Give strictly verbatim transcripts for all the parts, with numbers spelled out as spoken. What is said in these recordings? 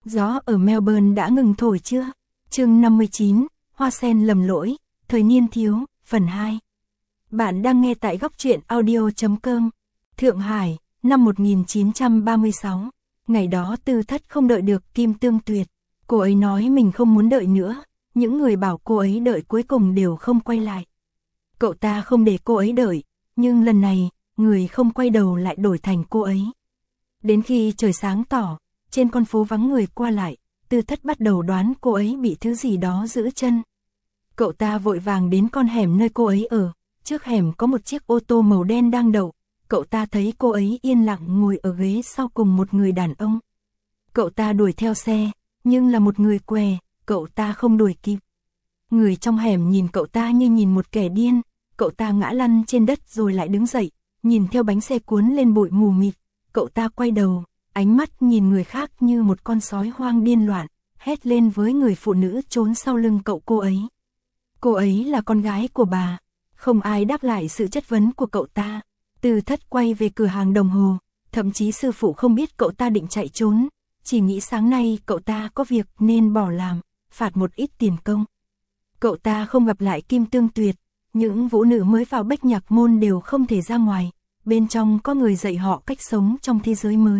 Gió ở Melbourne đã ngừng thổi chưa? Chương năm mươi chín, Hoa sen lầm lỗi, thời niên thiếu, phần hai. Bạn đang nghe tại góc truyện audio chấm com. Thượng Hải, năm một nghìn chín trăm ba mươi sáu. Ngày đó Tư Thất không đợi được Kim Tương Tuyệt. Cô ấy nói mình không muốn đợi nữa. Những người bảo cô ấy đợi cuối cùng đều không quay lại. Cậu ta không để cô ấy đợi, nhưng lần này, người không quay đầu lại đổi thành cô ấy. Đến khi trời sáng tỏ, trên con phố vắng người qua lại, Tư Thất bắt đầu đoán cô ấy bị thứ gì đó giữ chân. Cậu ta vội vàng đến con hẻm nơi cô ấy ở, trước hẻm có một chiếc ô tô màu đen đang đậu, cậu ta thấy cô ấy yên lặng ngồi ở ghế sau cùng một người đàn ông. Cậu ta đuổi theo xe, nhưng là một người què, cậu ta không đuổi kịp. Người trong hẻm nhìn cậu ta như nhìn một kẻ điên, cậu ta ngã lăn trên đất rồi lại đứng dậy, nhìn theo bánh xe cuốn lên bụi mù mịt, cậu ta quay đầu, ánh mắt nhìn người khác như một con sói hoang điên loạn, hét lên với người phụ nữ trốn sau lưng cậu cô ấy. Cô ấy là con gái của bà. Không ai đáp lại sự chất vấn của cậu ta. Tư Thất quay về cửa hàng đồng hồ, thậm chí sư phụ không biết cậu ta định chạy trốn, chỉ nghĩ sáng nay cậu ta có việc nên bỏ làm, phạt một ít tiền công. Cậu ta không gặp lại Kim Tương Tuyệt, những vũ nữ mới vào Bách Nhạc Môn đều không thể ra ngoài, bên trong có người dạy họ cách sống trong thế giới mới.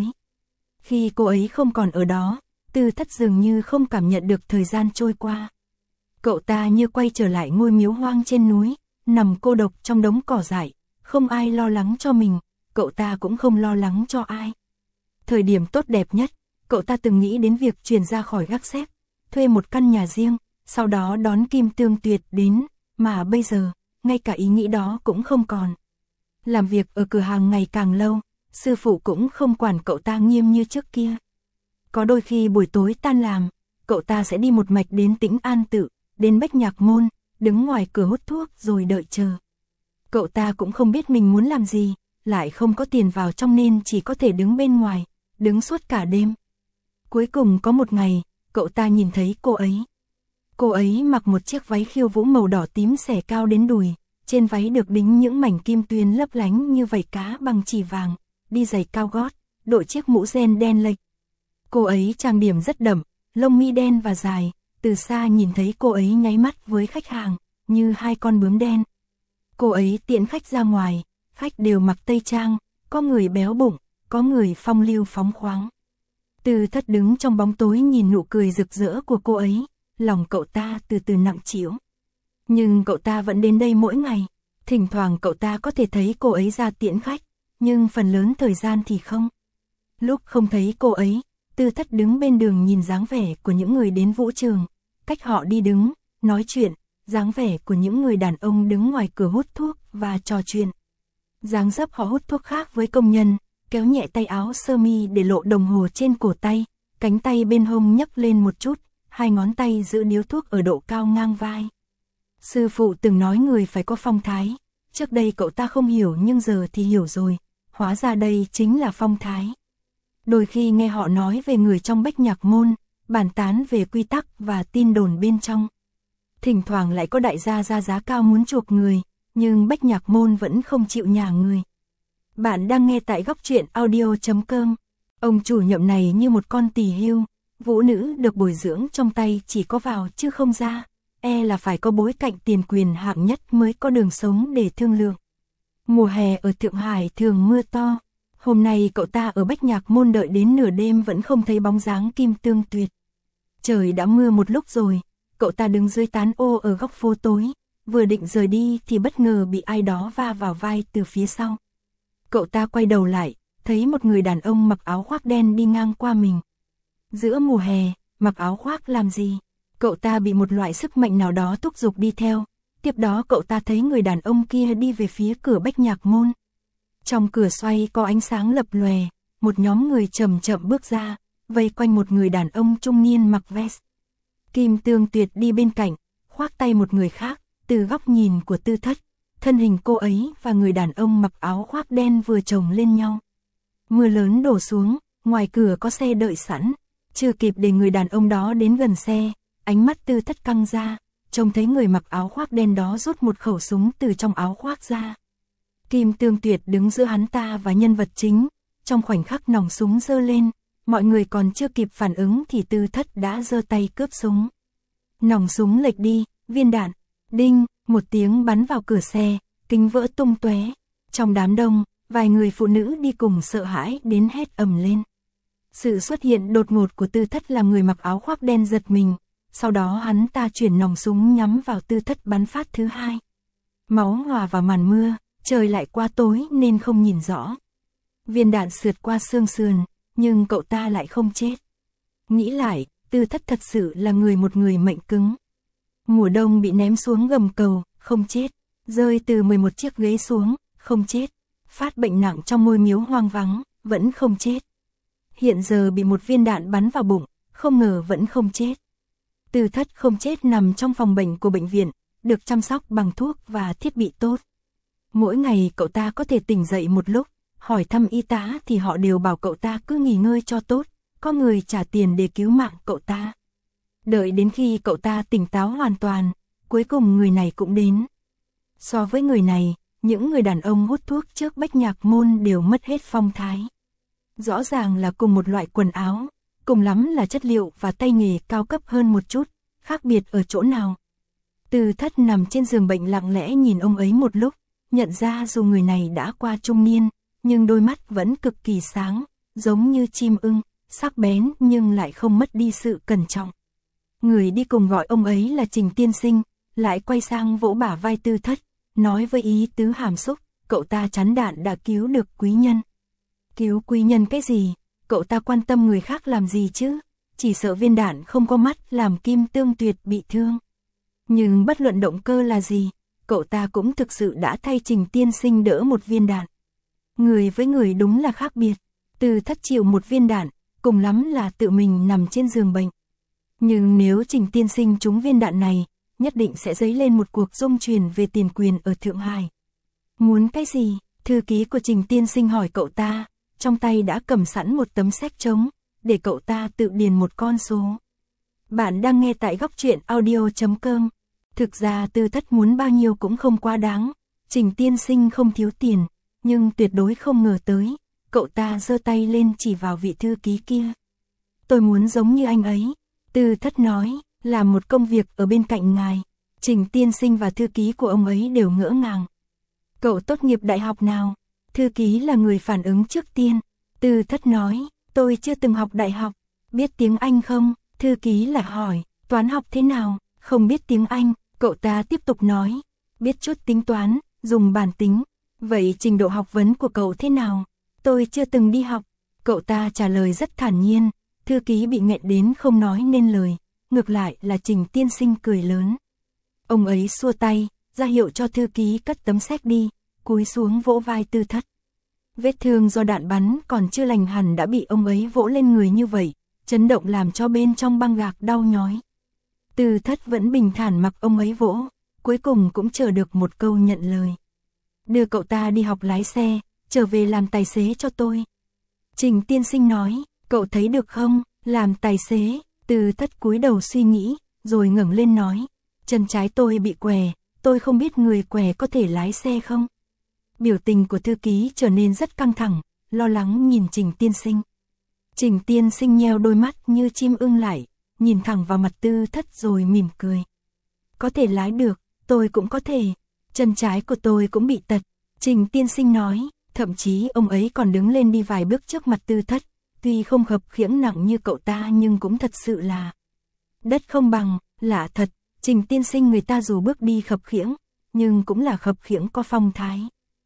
Khi cô ấy không còn ở đó, Tư Thất dường như không cảm nhận được thời gian trôi qua. Cậu ta như quay trở lại ngôi miếu hoang trên núi, nằm cô độc trong đống cỏ dại, không ai lo lắng cho mình, cậu ta cũng không lo lắng cho ai. Thời điểm tốt đẹp nhất, cậu ta từng nghĩ đến việc chuyển ra khỏi gác xếp, thuê một căn nhà riêng, sau đó đón Kim Tương Tuyệt đến, mà bây giờ, ngay cả ý nghĩ đó cũng không còn. Làm việc ở cửa hàng ngày càng lâu, sư phụ cũng không quản cậu ta nghiêm như trước kia. Có đôi khi buổi tối tan làm, cậu ta sẽ đi một mạch đến Tĩnh An Tự, đến Bách Nhạc Môn, đứng ngoài cửa hút thuốc rồi đợi chờ. Cậu ta cũng không biết mình muốn làm gì, lại không có tiền vào trong nên chỉ có thể đứng bên ngoài, đứng suốt cả đêm. Cuối cùng có một ngày, cậu ta nhìn thấy cô ấy. Cô ấy mặc một chiếc váy khiêu vũ màu đỏ tím xẻ cao đến đùi, trên váy được đính những mảnh kim tuyến lấp lánh như vảy cá bằng chỉ vàng, đi giày cao gót, đội chiếc mũ ren đen lệch. Cô ấy trang điểm rất đậm, lông mi đen và dài, từ xa nhìn thấy cô ấy nháy mắt với khách hàng, như hai con bướm đen. Cô ấy tiễn khách ra ngoài, khách đều mặc tây trang, có người béo bụng, có người phong lưu phóng khoáng. Tư Thất đứng trong bóng tối nhìn nụ cười rực rỡ của cô ấy, lòng cậu ta từ từ nặng trĩu. Nhưng cậu ta vẫn đến đây mỗi ngày, thỉnh thoảng cậu ta có thể thấy cô ấy ra tiễn khách, nhưng phần lớn thời gian thì không. Lúc không thấy cô ấy, Tư Thất đứng bên đường nhìn dáng vẻ của những người đến vũ trường, cách họ đi đứng, nói chuyện, dáng vẻ của những người đàn ông đứng ngoài cửa hút thuốc và trò chuyện. Dáng dấp họ hút thuốc khác với công nhân, kéo nhẹ tay áo sơ mi để lộ đồng hồ trên cổ tay, cánh tay bên hông nhấc lên một chút, hai ngón tay giữ điếu thuốc ở độ cao ngang vai. Sư phụ từng nói người phải có phong thái, trước đây cậu ta không hiểu nhưng giờ thì hiểu rồi, hóa ra đây chính là phong thái. Đôi khi nghe họ nói về người trong Bách Nhạc Môn, bàn tán về quy tắc và tin đồn bên trong. Thỉnh thoảng lại có đại gia ra giá cao muốn chuộc người, nhưng Bách Nhạc Môn vẫn không chịu nhả người. Bạn đang nghe tại góc truyện audio chấm com. Ông chủ nhậm này như một con tỳ hưu, vũ nữ được bồi dưỡng trong tay chỉ có vào chứ không ra, e là phải có bối cảnh tiền quyền hạng nhất mới có đường sống để thương lượng. Mùa hè ở Thượng Hải thường mưa to. Hôm nay cậu ta ở Bách Nhạc Môn đợi đến nửa đêm vẫn không thấy bóng dáng Kim Tương Tuyệt. Trời đã mưa một lúc rồi, cậu ta đứng dưới tán ô ở góc phố tối, vừa định rời đi thì bất ngờ bị ai đó va vào vai từ phía sau. Cậu ta quay đầu lại, thấy một người đàn ông mặc áo khoác đen đi ngang qua mình. Giữa mùa hè, mặc áo khoác làm gì? Cậu ta bị một loại sức mạnh nào đó thúc giục đi theo, tiếp đó cậu ta thấy người đàn ông kia đi về phía cửa Bách Nhạc Môn. Trong cửa xoay có ánh sáng lập lòe, một nhóm người chậm chậm bước ra, vây quanh một người đàn ông trung niên mặc vest. Kim Tương Tuyệt đi bên cạnh, khoác tay một người khác, từ góc nhìn của Tư Thất, thân hình cô ấy và người đàn ông mặc áo khoác đen vừa chồng lên nhau. Mưa lớn đổ xuống, ngoài cửa có xe đợi sẵn, chưa kịp để người đàn ông đó đến gần xe, ánh mắt Tư Thất căng ra, trông thấy người mặc áo khoác đen đó rút một khẩu súng từ trong áo khoác ra. Kim Tương Tuyệt đứng giữa hắn ta và nhân vật chính, trong khoảnh khắc nòng súng giơ lên, mọi người còn chưa kịp phản ứng thì Tư Thất đã giơ tay cướp súng. Nòng súng lệch đi, viên đạn, đinh, một tiếng bắn vào cửa xe, kính vỡ tung tóe. Trong đám đông, vài người phụ nữ đi cùng sợ hãi đến hét ầm lên. Sự xuất hiện đột ngột của Tư Thất làm người mặc áo khoác đen giật mình, sau đó hắn ta chuyển nòng súng nhắm vào Tư Thất bắn phát thứ hai. Máu hòa vào màn mưa, trời lại quá tối nên không nhìn rõ. Viên đạn sượt qua xương sườn, nhưng cậu ta lại không chết. Nghĩ lại, Tư Thất thật sự là người một người mệnh cứng. Mùa đông bị ném xuống gầm cầu, không chết. Rơi từ mười một chiếc ghế xuống, không chết. Phát bệnh nặng trong ngôi miếu hoang vắng, vẫn không chết. Hiện giờ bị một viên đạn bắn vào bụng, không ngờ vẫn không chết. Tư Thất không chết nằm trong phòng bệnh của bệnh viện, được chăm sóc bằng thuốc và thiết bị tốt. Mỗi ngày cậu ta có thể tỉnh dậy một lúc, hỏi thăm y tá thì họ đều bảo cậu ta cứ nghỉ ngơi cho tốt, có người trả tiền để cứu mạng cậu ta. Đợi đến khi cậu ta tỉnh táo hoàn toàn, cuối cùng người này cũng đến. So với người này, những người đàn ông hút thuốc trước Bách Nhạc Môn đều mất hết phong thái. Rõ ràng là cùng một loại quần áo, cùng lắm là chất liệu và tay nghề cao cấp hơn một chút, khác biệt ở chỗ nào. Tư Thất nằm trên giường bệnh lặng lẽ nhìn ông ấy một lúc, nhận ra dù người này đã qua trung niên, nhưng đôi mắt vẫn cực kỳ sáng, giống như chim ưng, sắc bén nhưng lại không mất đi sự cẩn trọng. Người đi cùng gọi ông ấy là Trình tiên sinh, lại quay sang vỗ bả vai Tư Thất, nói với ý tứ hàm xúc, cậu ta chắn đạn đã cứu được quý nhân. Cứu quý nhân cái gì? Cậu ta quan tâm người khác làm gì chứ? Chỉ sợ viên đạn không có mắt làm Kim Tương Tuyệt bị thương. Nhưng bất luận động cơ là gì, cậu ta cũng thực sự đã thay Trình tiên sinh đỡ một viên đạn. Người với người đúng là khác biệt. Tư Thất chịu một viên đạn, cùng lắm là tự mình nằm trên giường bệnh. Nhưng nếu Trình tiên sinh trúng viên đạn này, nhất định sẽ dấy lên một cuộc rung chuyển về tiền quyền ở Thượng Hải. Muốn cái gì? Thư ký của Trình tiên sinh hỏi cậu ta, trong tay đã cầm sẵn một tấm séc trống, để cậu ta tự điền một con số. Bạn đang nghe tại góc truyện audio chấm com. Thực ra Tư Thất muốn bao nhiêu cũng không quá đáng, Trình tiên sinh không thiếu tiền, nhưng tuyệt đối không ngờ tới, cậu ta giơ tay lên chỉ vào vị thư ký kia. Tôi muốn giống như anh ấy, Tư Thất nói, làm một công việc ở bên cạnh ngài. Trình tiên sinh và thư ký của ông ấy đều ngỡ ngàng. Cậu tốt nghiệp đại học nào? Thư ký là người phản ứng trước tiên. Tư Thất nói, tôi chưa từng học đại học. Biết tiếng Anh không? Thư ký lại hỏi, toán học thế nào? Không biết tiếng Anh, cậu ta tiếp tục nói, biết chút tính toán, dùng bàn tính. Vậy trình độ học vấn của cậu thế nào? Tôi chưa từng đi học. Cậu ta trả lời rất thản nhiên. Thư ký bị nghẹn đến không nói nên lời. Ngược lại là Trình tiên sinh cười lớn. Ông ấy xua tay, ra hiệu cho thư ký cất tấm séc đi, cúi xuống vỗ vai Tư Thất. Vết thương do đạn bắn còn chưa lành hẳn đã bị ông ấy vỗ lên người như vậy, chấn động làm cho bên trong băng gạc đau nhói. Tư Thất vẫn bình thản mặc ông ấy vỗ, cuối cùng cũng chờ được một câu nhận lời. Đưa cậu ta đi học lái xe, trở về làm tài xế cho tôi. Trình tiên sinh nói, cậu thấy được không, làm tài xế. Tư Thất cúi đầu suy nghĩ, rồi ngẩng lên nói, chân trái tôi bị què, tôi không biết người què có thể lái xe không? Biểu tình của thư ký trở nên rất căng thẳng, lo lắng nhìn Trình tiên sinh. Trình tiên sinh nheo đôi mắt như chim ưng lại, nhìn thẳng vào mặt Tư Thất rồi mỉm cười. Có thể lái được, tôi cũng có thể, chân trái của tôi cũng bị tật. Trình tiên sinh nói, thậm chí ông ấy còn đứng lên đi vài bước trước mặt Tư Thất. Tuy không khập khiễng nặng như cậu ta nhưng cũng thật sự là đất không bằng, lạ thật, Trình tiên sinh người ta dù bước đi khập khiễng, nhưng cũng là khập khiễng có phong thái.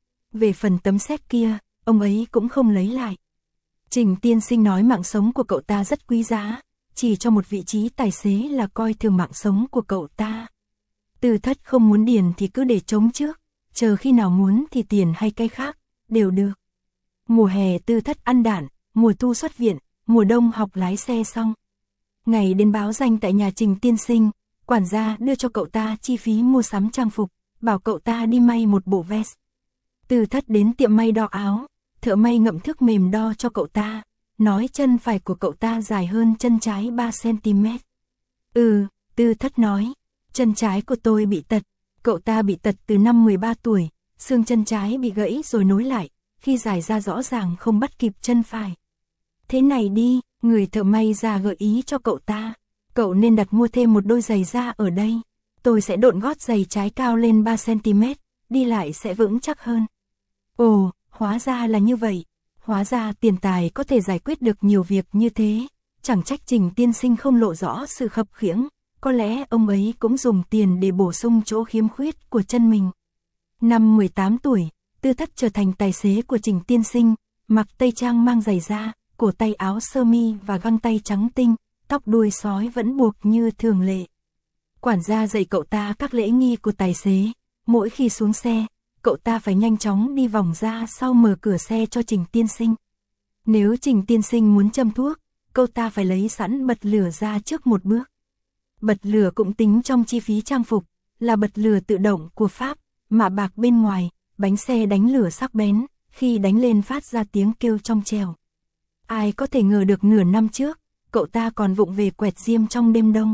Về phần tấm séc kia, ông ấy cũng không lấy lại. Trình tiên sinh nói mạng sống của cậu ta rất quý giá, chỉ cho một vị trí tài xế là coi thường mạng sống của cậu ta. Tư Thất không muốn điền thì cứ để trống trước, chờ khi nào muốn thì tiền hay cái khác, đều được. Mùa hè Tư Thất ăn đạn, mùa thu xuất viện, mùa đông học lái xe xong. Ngày đến báo danh tại nhà Trình tiên sinh, quản gia đưa cho cậu ta chi phí mua sắm trang phục, bảo cậu ta đi may một bộ vest. Tư Thất đến tiệm may đo áo, thợ may ngậm thước mềm đo cho cậu ta, nói chân phải của cậu ta dài hơn chân trái ba xăng-ti-mét. Ừ, Tư Thất nói, chân trái của tôi bị tật, cậu ta bị tật từ năm mười ba tuổi, xương chân trái bị gãy rồi nối lại, khi dài ra rõ ràng không bắt kịp chân phải. Thế này đi, Người thợ may ra gợi ý cho cậu ta. Cậu nên đặt mua thêm một đôi giày da ở đây. Tôi sẽ độn gót giày trái cao lên ba xăng ti mét, đi lại sẽ vững chắc hơn. Ồ, hóa ra là như vậy. Hóa ra tiền tài có thể giải quyết được nhiều việc như thế. Chẳng trách Trình tiên sinh không lộ rõ sự khập khiễng. Có lẽ ông ấy cũng dùng tiền để bổ sung chỗ khiếm khuyết của chân mình. Năm mười tám tuổi, Tư Thất trở thành tài xế của Trình tiên sinh, mặc tây trang mang giày da, cổ tay áo sơ mi và găng tay trắng tinh, tóc đuôi sói vẫn buộc như thường lệ. Quản gia dạy cậu ta các lễ nghi của tài xế, mỗi khi xuống xe, cậu ta phải nhanh chóng đi vòng ra sau mở cửa xe cho Trình tiên sinh. Nếu Trình tiên sinh muốn châm thuốc, cậu ta phải lấy sẵn bật lửa ra trước một bước. Bật lửa cũng tính trong chi phí trang phục, là bật lửa tự động của Pháp, mạ bạc bên ngoài, bánh xe đánh lửa sắc bén, khi đánh lên phát ra tiếng kêu trong trẻo. Ai có thể ngờ được nửa năm trước, cậu ta còn vụng về quẹt diêm trong đêm đông.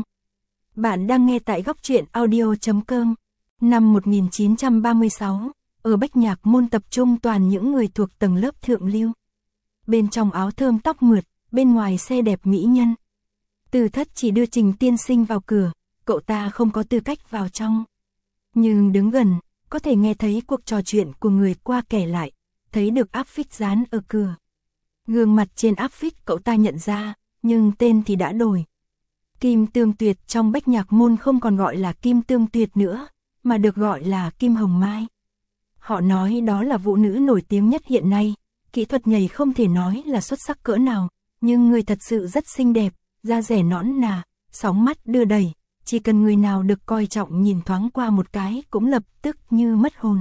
Bạn đang nghe tại góc truyện audio chấm com. Năm một nghìn chín trăm ba mươi sáu, ở Bách Nhạc Môn tập trung toàn những người thuộc tầng lớp thượng lưu. Bên trong áo thơm tóc mượt, bên ngoài xe đẹp mỹ nhân. Tư Thất chỉ đưa Trình tiên sinh vào cửa, cậu ta không có tư cách vào trong. Nhưng đứng gần, có thể nghe thấy cuộc trò chuyện của người qua kẻ lại, thấy được áp phích dán ở cửa. Gương mặt trên áp phích cậu ta nhận ra, nhưng tên thì đã đổi. Kim Tương Tuyệt trong Bách Nhạc Môn không còn gọi là Kim Tương Tuyệt nữa, mà được gọi là Kim Hồng Mai. Họ nói đó là vũ nữ nổi tiếng nhất hiện nay, kỹ thuật nhảy không thể nói là xuất sắc cỡ nào, nhưng người thật sự rất xinh đẹp, da rẻ nõn nà, sóng mắt đưa đẩy, chỉ cần người nào được coi trọng nhìn thoáng qua một cái cũng lập tức như mất hồn.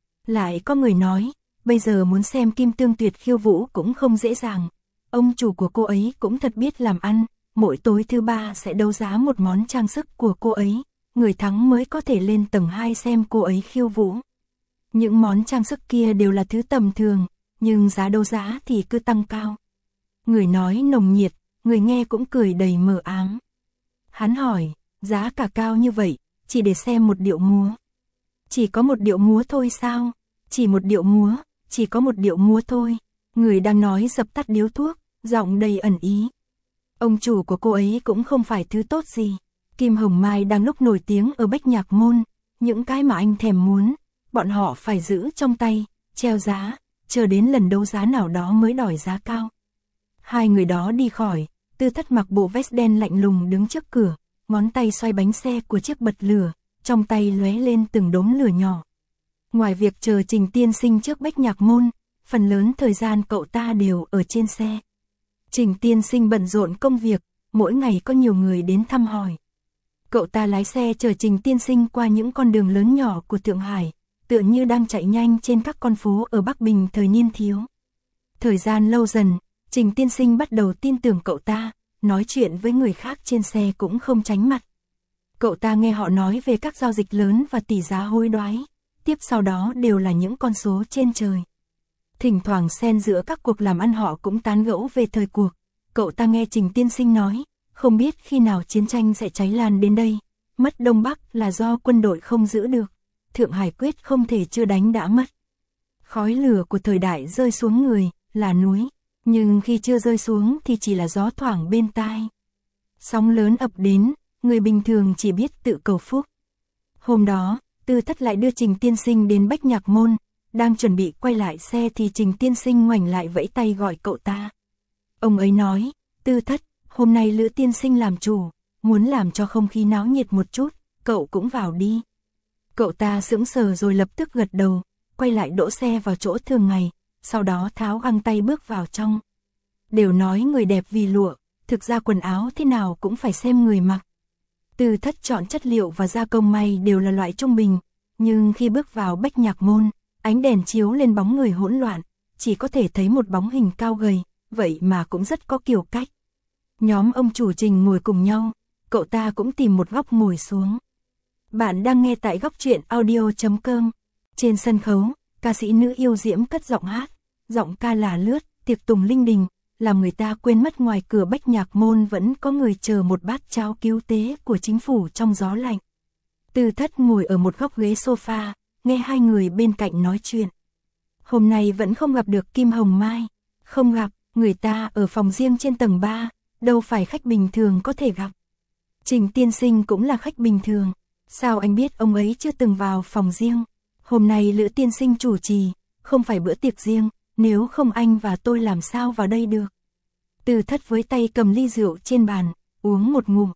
Lại có người nói, bây giờ muốn xem Kim Tương Tuyệt khiêu vũ cũng không dễ dàng, ông chủ của cô ấy cũng thật biết làm ăn, mỗi tối thứ ba sẽ đấu giá một món trang sức của cô ấy, người thắng mới có thể lên tầng hai xem cô ấy khiêu vũ. Những món trang sức kia đều là thứ tầm thường, nhưng giá đấu giá thì cứ tăng cao. Người nói nồng nhiệt, người nghe cũng cười đầy mờ ám. Hắn hỏi, giá cả cao như vậy, chỉ để xem một điệu múa. Chỉ có một điệu múa thôi sao? Chỉ một điệu múa, chỉ có một điệu múa thôi. Người đang nói dập tắt điếu thuốc, giọng đầy ẩn ý. Ông chủ của cô ấy cũng không phải thứ tốt gì. Kim Hồng Mai đang lúc nổi tiếng ở Bách Nhạc Môn, những cái mà anh thèm muốn, bọn họ phải giữ trong tay, treo giá, chờ đến lần đấu giá nào đó mới đòi giá cao. Hai người đó đi khỏi, Tư Thất mặc bộ vest đen lạnh lùng đứng trước cửa, ngón tay xoay bánh xe của chiếc bật lửa, trong tay lóe lên từng đốm lửa nhỏ. Ngoài việc chờ Trình tiên sinh trước Bách Nhạc Môn, phần lớn thời gian cậu ta đều ở trên xe. Trình tiên sinh bận rộn công việc, mỗi ngày có nhiều người đến thăm hỏi. Cậu ta lái xe chở Trình tiên sinh qua những con đường lớn nhỏ của Thượng Hải, tựa như đang chạy nhanh trên các con phố ở Bắc Bình thời niên thiếu. Thời gian lâu dần, Trình tiên sinh bắt đầu tin tưởng cậu ta, nói chuyện với người khác trên xe cũng không tránh mặt. Cậu ta nghe họ nói về các giao dịch lớn và tỷ giá hối đoái, tiếp sau đó đều là những con số trên trời. Thỉnh thoảng xen giữa các cuộc làm ăn họ cũng tán gẫu về thời cuộc. Cậu ta nghe Trình tiên sinh nói, không biết khi nào chiến tranh sẽ cháy lan đến đây, mất Đông Bắc là do quân đội không giữ được, Thượng Hải quyết không thể chưa đánh đã mất. Khói lửa của thời đại rơi xuống người, là núi, nhưng khi chưa rơi xuống thì chỉ là gió thoảng bên tai. Sóng lớn ập đến, người bình thường chỉ biết tự cầu phúc. Hôm đó, Tư Thất lại đưa Trình tiên sinh đến Bách Nhạc Môn, đang chuẩn bị quay lại xe thì Trình tiên sinh ngoảnh lại vẫy tay gọi cậu ta. Ông ấy nói, Tư Thất, hôm nay Lữ tiên sinh làm chủ, muốn làm cho không khí náo nhiệt một chút, cậu cũng vào đi. Cậu ta sững sờ rồi lập tức gật đầu, quay lại đỗ xe vào chỗ thường ngày, sau đó tháo găng tay bước vào trong. Đều nói người đẹp vì lụa, thực ra quần áo thế nào cũng phải xem người mặc. Tư Thất chọn chất liệu và gia công may đều là loại trung bình, nhưng khi bước vào Bách Nhạc Môn, ánh đèn chiếu lên bóng người hỗn loạn, chỉ có thể thấy một bóng hình cao gầy, vậy mà cũng rất có kiểu cách. Nhóm ông chủ Trình ngồi cùng nhau, cậu ta cũng tìm một góc ngồi xuống. Bạn đang nghe tại góc truyện audio chấm com. Trên sân khấu, ca sĩ nữ yêu diễm cất giọng hát, giọng ca là lướt, tiệc tùng linh đình, làm người ta quên mất ngoài cửa Bách Nhạc Môn vẫn có người chờ một bát cháo cứu tế của chính phủ trong gió lạnh. Tư Thất ngồi ở một góc ghế sofa, nghe hai người bên cạnh nói chuyện. Hôm nay vẫn không gặp được Kim Hồng Mai. Không gặp, Người ta ở phòng riêng trên tầng ba, đâu phải khách bình thường có thể gặp. Trình tiên sinh cũng là khách bình thường. Sao anh biết ông ấy chưa từng vào phòng riêng? Hôm nay Lữ tiên sinh chủ trì, không phải bữa tiệc riêng, nếu không anh và tôi làm sao vào đây được. Từ Thất với tay cầm ly rượu trên bàn, uống một ngụm.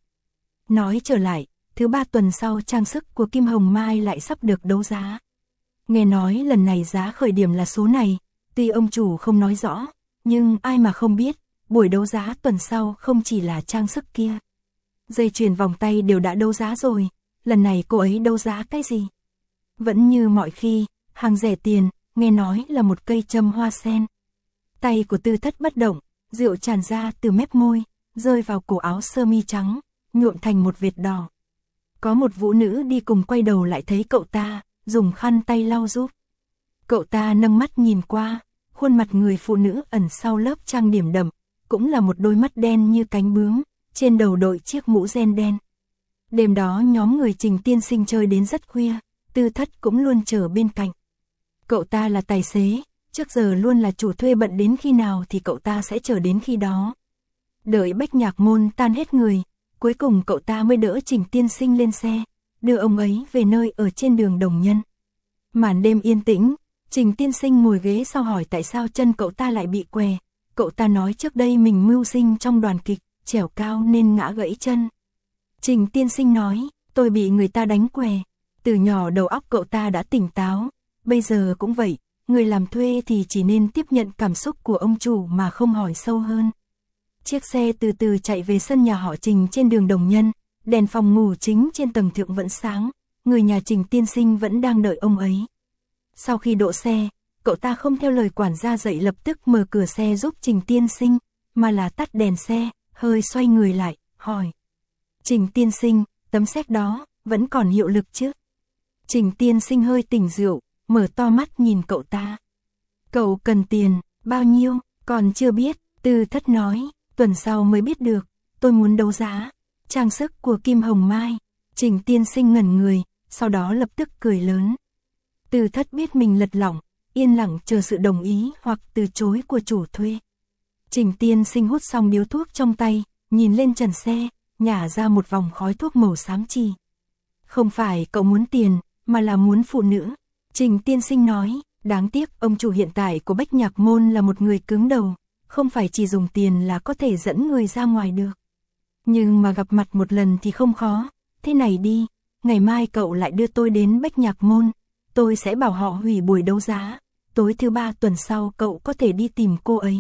Nói trở lại, thứ ba tuần sau trang sức của Kim Hồng Mai lại sắp được đấu giá. Nghe nói lần này giá khởi điểm là số này, tuy ông chủ không nói rõ, nhưng ai mà không biết, buổi đấu giá tuần sau không chỉ là trang sức kia. Dây chuyền vòng tay đều đã đấu giá rồi, lần này cô ấy đấu giá cái gì? Vẫn như mọi khi, hàng rẻ tiền, nghe nói là một cây châm hoa sen. Tay của Tư Thất bất động, rượu tràn ra từ mép môi, rơi vào cổ áo sơ mi trắng, nhuộm thành một vệt đỏ. Có một vũ nữ đi cùng quay đầu lại thấy cậu ta, dùng khăn tay lau giúp. Cậu ta nâng mắt nhìn qua, khuôn mặt người phụ nữ ẩn sau lớp trang điểm đậm, cũng là một đôi mắt đen như cánh bướm, trên đầu đội chiếc mũ ren đen. Đêm đó nhóm người Trình tiên sinh chơi đến rất khuya, Tư Thất cũng luôn chờ bên cạnh. Cậu ta là tài xế, trước giờ luôn là chủ thuê bận đến khi nào thì cậu ta sẽ chờ đến khi đó. Đợi Bách Nhạc Môn tan hết người, cuối cùng cậu ta mới đỡ Trình tiên sinh lên xe, đưa ông ấy về nơi ở trên đường Đồng Nhân. Màn đêm yên tĩnh, Trình tiên sinh ngồi ghế sau hỏi tại sao chân cậu ta lại bị què. Cậu ta nói trước đây mình mưu sinh trong đoàn kịch, trèo cao nên ngã gãy chân. Trình tiên sinh nói, tôi bị người ta đánh què. Từ nhỏ đầu óc cậu ta đã tỉnh táo, bây giờ cũng vậy, người làm thuê thì chỉ nên tiếp nhận cảm xúc của ông chủ mà không hỏi sâu hơn. Chiếc xe từ từ chạy về sân nhà họ Trình trên đường Đồng Nhân, đèn phòng ngủ chính trên tầng thượng vẫn sáng, người nhà Trình tiên sinh vẫn đang đợi ông ấy. Sau khi đỗ xe, cậu ta không theo lời quản gia dạy lập tức mở cửa xe giúp Trình tiên sinh, mà là tắt đèn xe, hơi xoay người lại, hỏi. Trình tiên sinh, tấm séc đó, vẫn còn hiệu lực chứ? Trình tiên sinh hơi tỉnh rượu, mở to mắt nhìn cậu ta. Cậu cần tiền, bao nhiêu, còn chưa biết, Tư Thất nói, tuần sau mới biết được, tôi muốn đấu giá, trang sức của Kim Hồng Mai. Trình tiên sinh ngẩn người, sau đó lập tức cười lớn. Tư Thất biết mình lật lỏng, yên lặng chờ sự đồng ý hoặc từ chối của chủ thuê. Trình tiên sinh hút xong điếu thuốc trong tay, nhìn lên trần xe, nhả ra một vòng khói thuốc màu xám chì. Không phải cậu muốn tiền, mà là muốn phụ nữ. Trình tiên sinh nói, đáng tiếc ông chủ hiện tại của Bách Nhạc Môn là một người cứng đầu, không phải chỉ dùng tiền là có thể dẫn người ra ngoài được. Nhưng mà gặp mặt một lần thì không khó, thế này đi, ngày mai cậu lại đưa tôi đến Bách Nhạc Môn, tôi sẽ bảo họ hủy buổi đấu giá, tối thứ ba tuần sau cậu có thể đi tìm cô ấy.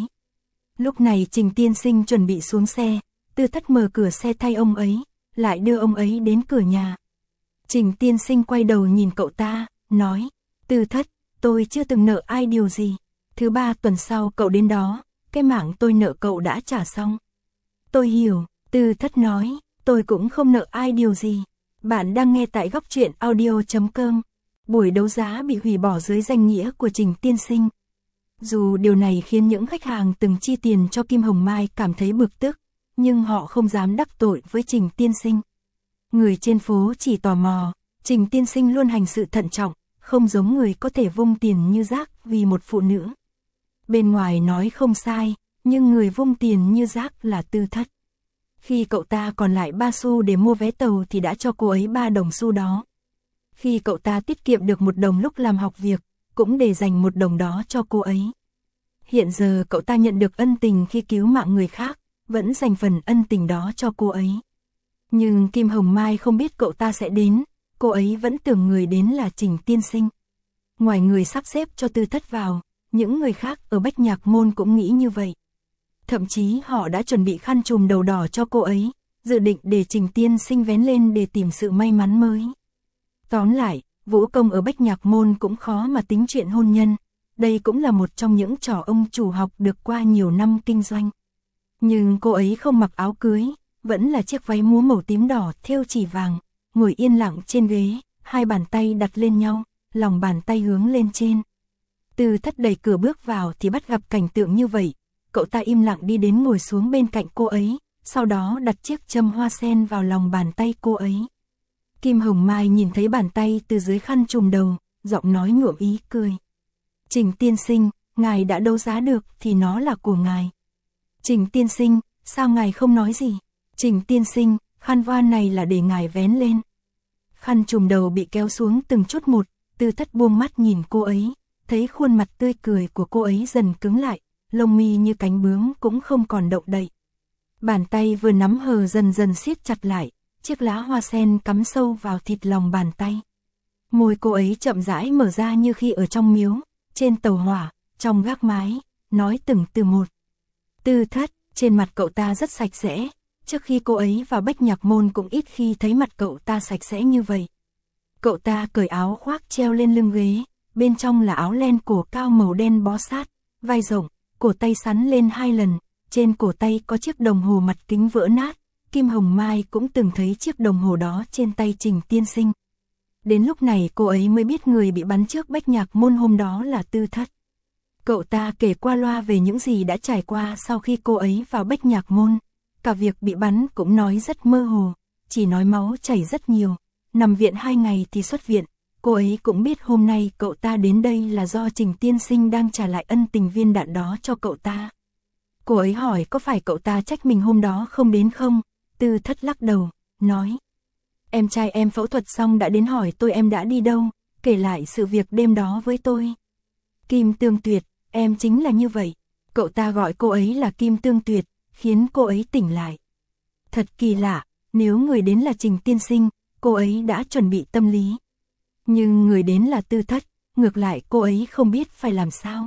Lúc này Trình tiên sinh chuẩn bị xuống xe, Tư Thất mở cửa xe thay ông ấy, lại đưa ông ấy đến cửa nhà. Trình tiên sinh quay đầu nhìn cậu ta, nói, Tư Thất, tôi chưa từng nợ ai điều gì, thứ ba tuần sau cậu đến đó, cái mảng tôi nợ cậu đã trả xong. Tôi hiểu, Tư Thất nói, tôi cũng không nợ ai điều gì. Bạn đang nghe tại góc truyện audio chấm com. Buổi đấu giá bị hủy bỏ dưới danh nghĩa của Trình tiên sinh. Dù điều này khiến những khách hàng từng chi tiền cho Kim Hồng Mai cảm thấy bực tức, nhưng họ không dám đắc tội với Trình tiên sinh. Người trên phố chỉ tò mò, Trình tiên sinh luôn hành sự thận trọng, không giống người có thể vung tiền như rác vì một phụ nữ. Bên ngoài nói không sai, nhưng người vung tiền như rác là Tư Thất. Khi cậu ta còn lại ba xu để mua vé tàu thì đã cho cô ấy ba đồng xu đó. Khi cậu ta tiết kiệm được một đồng lúc làm học việc, cũng để dành một đồng đó cho cô ấy. Hiện giờ cậu ta nhận được ân tình khi cứu mạng người khác, vẫn dành phần ân tình đó cho cô ấy. Nhưng Kim Hồng Mai không biết cậu ta sẽ đến, cô ấy vẫn tưởng người đến là Trình tiên sinh. Ngoài người sắp xếp cho Tư Thất vào, những người khác ở Bách Nhạc Môn cũng nghĩ như vậy. Thậm chí họ đã chuẩn bị khăn trùm đầu đỏ cho cô ấy, dự định để Trình tiên sinh vén lên để tìm sự may mắn mới. Tóm lại, vũ công ở Bách Nhạc Môn cũng khó mà tính chuyện hôn nhân, đây cũng là một trong những trò ông chủ học được qua nhiều năm kinh doanh. Nhưng cô ấy không mặc áo cưới, vẫn là chiếc váy múa màu tím đỏ thêu chỉ vàng, ngồi yên lặng trên ghế, hai bàn tay đặt lên nhau, lòng bàn tay hướng lên trên. Tư Thất đẩy cửa bước vào thì bắt gặp cảnh tượng như vậy, cậu ta im lặng đi đến ngồi xuống bên cạnh cô ấy, sau đó đặt chiếc châm hoa sen vào lòng bàn tay cô ấy. Kim Hồng Mai nhìn thấy bàn tay từ dưới khăn trùm đầu, giọng nói nhuộm ý cười. Trình tiên sinh, ngài đã đấu giá được thì nó là của ngài. Trình tiên sinh, sao ngài không nói gì? Trình tiên sinh, khăn voan này là để ngài vén lên. Khăn trùm đầu bị kéo xuống từng chút một, Tư Thất buông mắt nhìn cô ấy, thấy khuôn mặt tươi cười của cô ấy dần cứng lại, lông mi như cánh bướm cũng không còn động đậy. Bàn tay vừa nắm hờ dần dần siết chặt lại, chiếc lá hoa sen cắm sâu vào thịt lòng bàn tay. Môi cô ấy chậm rãi mở ra như khi ở trong miếu, trên tàu hỏa, trong gác mái, nói từng từ một. Tư Thất, trên mặt cậu ta rất sạch sẽ, trước khi cô ấy vào Bách Nhạc Môn cũng ít khi thấy mặt cậu ta sạch sẽ như vậy. Cậu ta cởi áo khoác treo lên lưng ghế, bên trong là áo len cổ cao màu đen bó sát, vai rộng, cổ tay sắn lên hai lần, trên cổ tay có chiếc đồng hồ mặt kính vỡ nát, Kim Hồng Mai cũng từng thấy chiếc đồng hồ đó trên tay Trình tiên sinh. Đến lúc này cô ấy mới biết người bị bắn trước Bách Nhạc Môn hôm đó là Tư Thất. Cậu ta kể qua loa về những gì đã trải qua sau khi cô ấy vào Bách Nhạc Môn, cả việc bị bắn cũng nói rất mơ hồ, chỉ nói máu chảy rất nhiều, nằm viện hai ngày thì xuất viện. Cô ấy cũng biết hôm nay cậu ta đến đây là do Trình tiên sinh đang trả lại ân tình viên đạn đó cho cậu ta. Cô ấy hỏi có phải cậu ta trách mình hôm đó không đến không? Tư Thất lắc đầu, nói. Em trai em phẫu thuật xong đã đến hỏi tôi em đã đi đâu, kể lại sự việc đêm đó với tôi. Kim Tương Tuyệt, em chính là như vậy. Cậu ta gọi cô ấy là Kim Tương Tuyệt, khiến cô ấy tỉnh lại. Thật kỳ lạ, nếu người đến là Trình tiên sinh, cô ấy đã chuẩn bị tâm lý. Nhưng người đến là Tư Thất, ngược lại cô ấy không biết phải làm sao.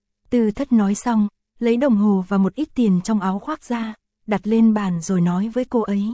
Tư Thất nói xong, lấy đồng hồ và một ít tiền trong áo khoác ra, đặt lên bàn rồi nói với cô ấy.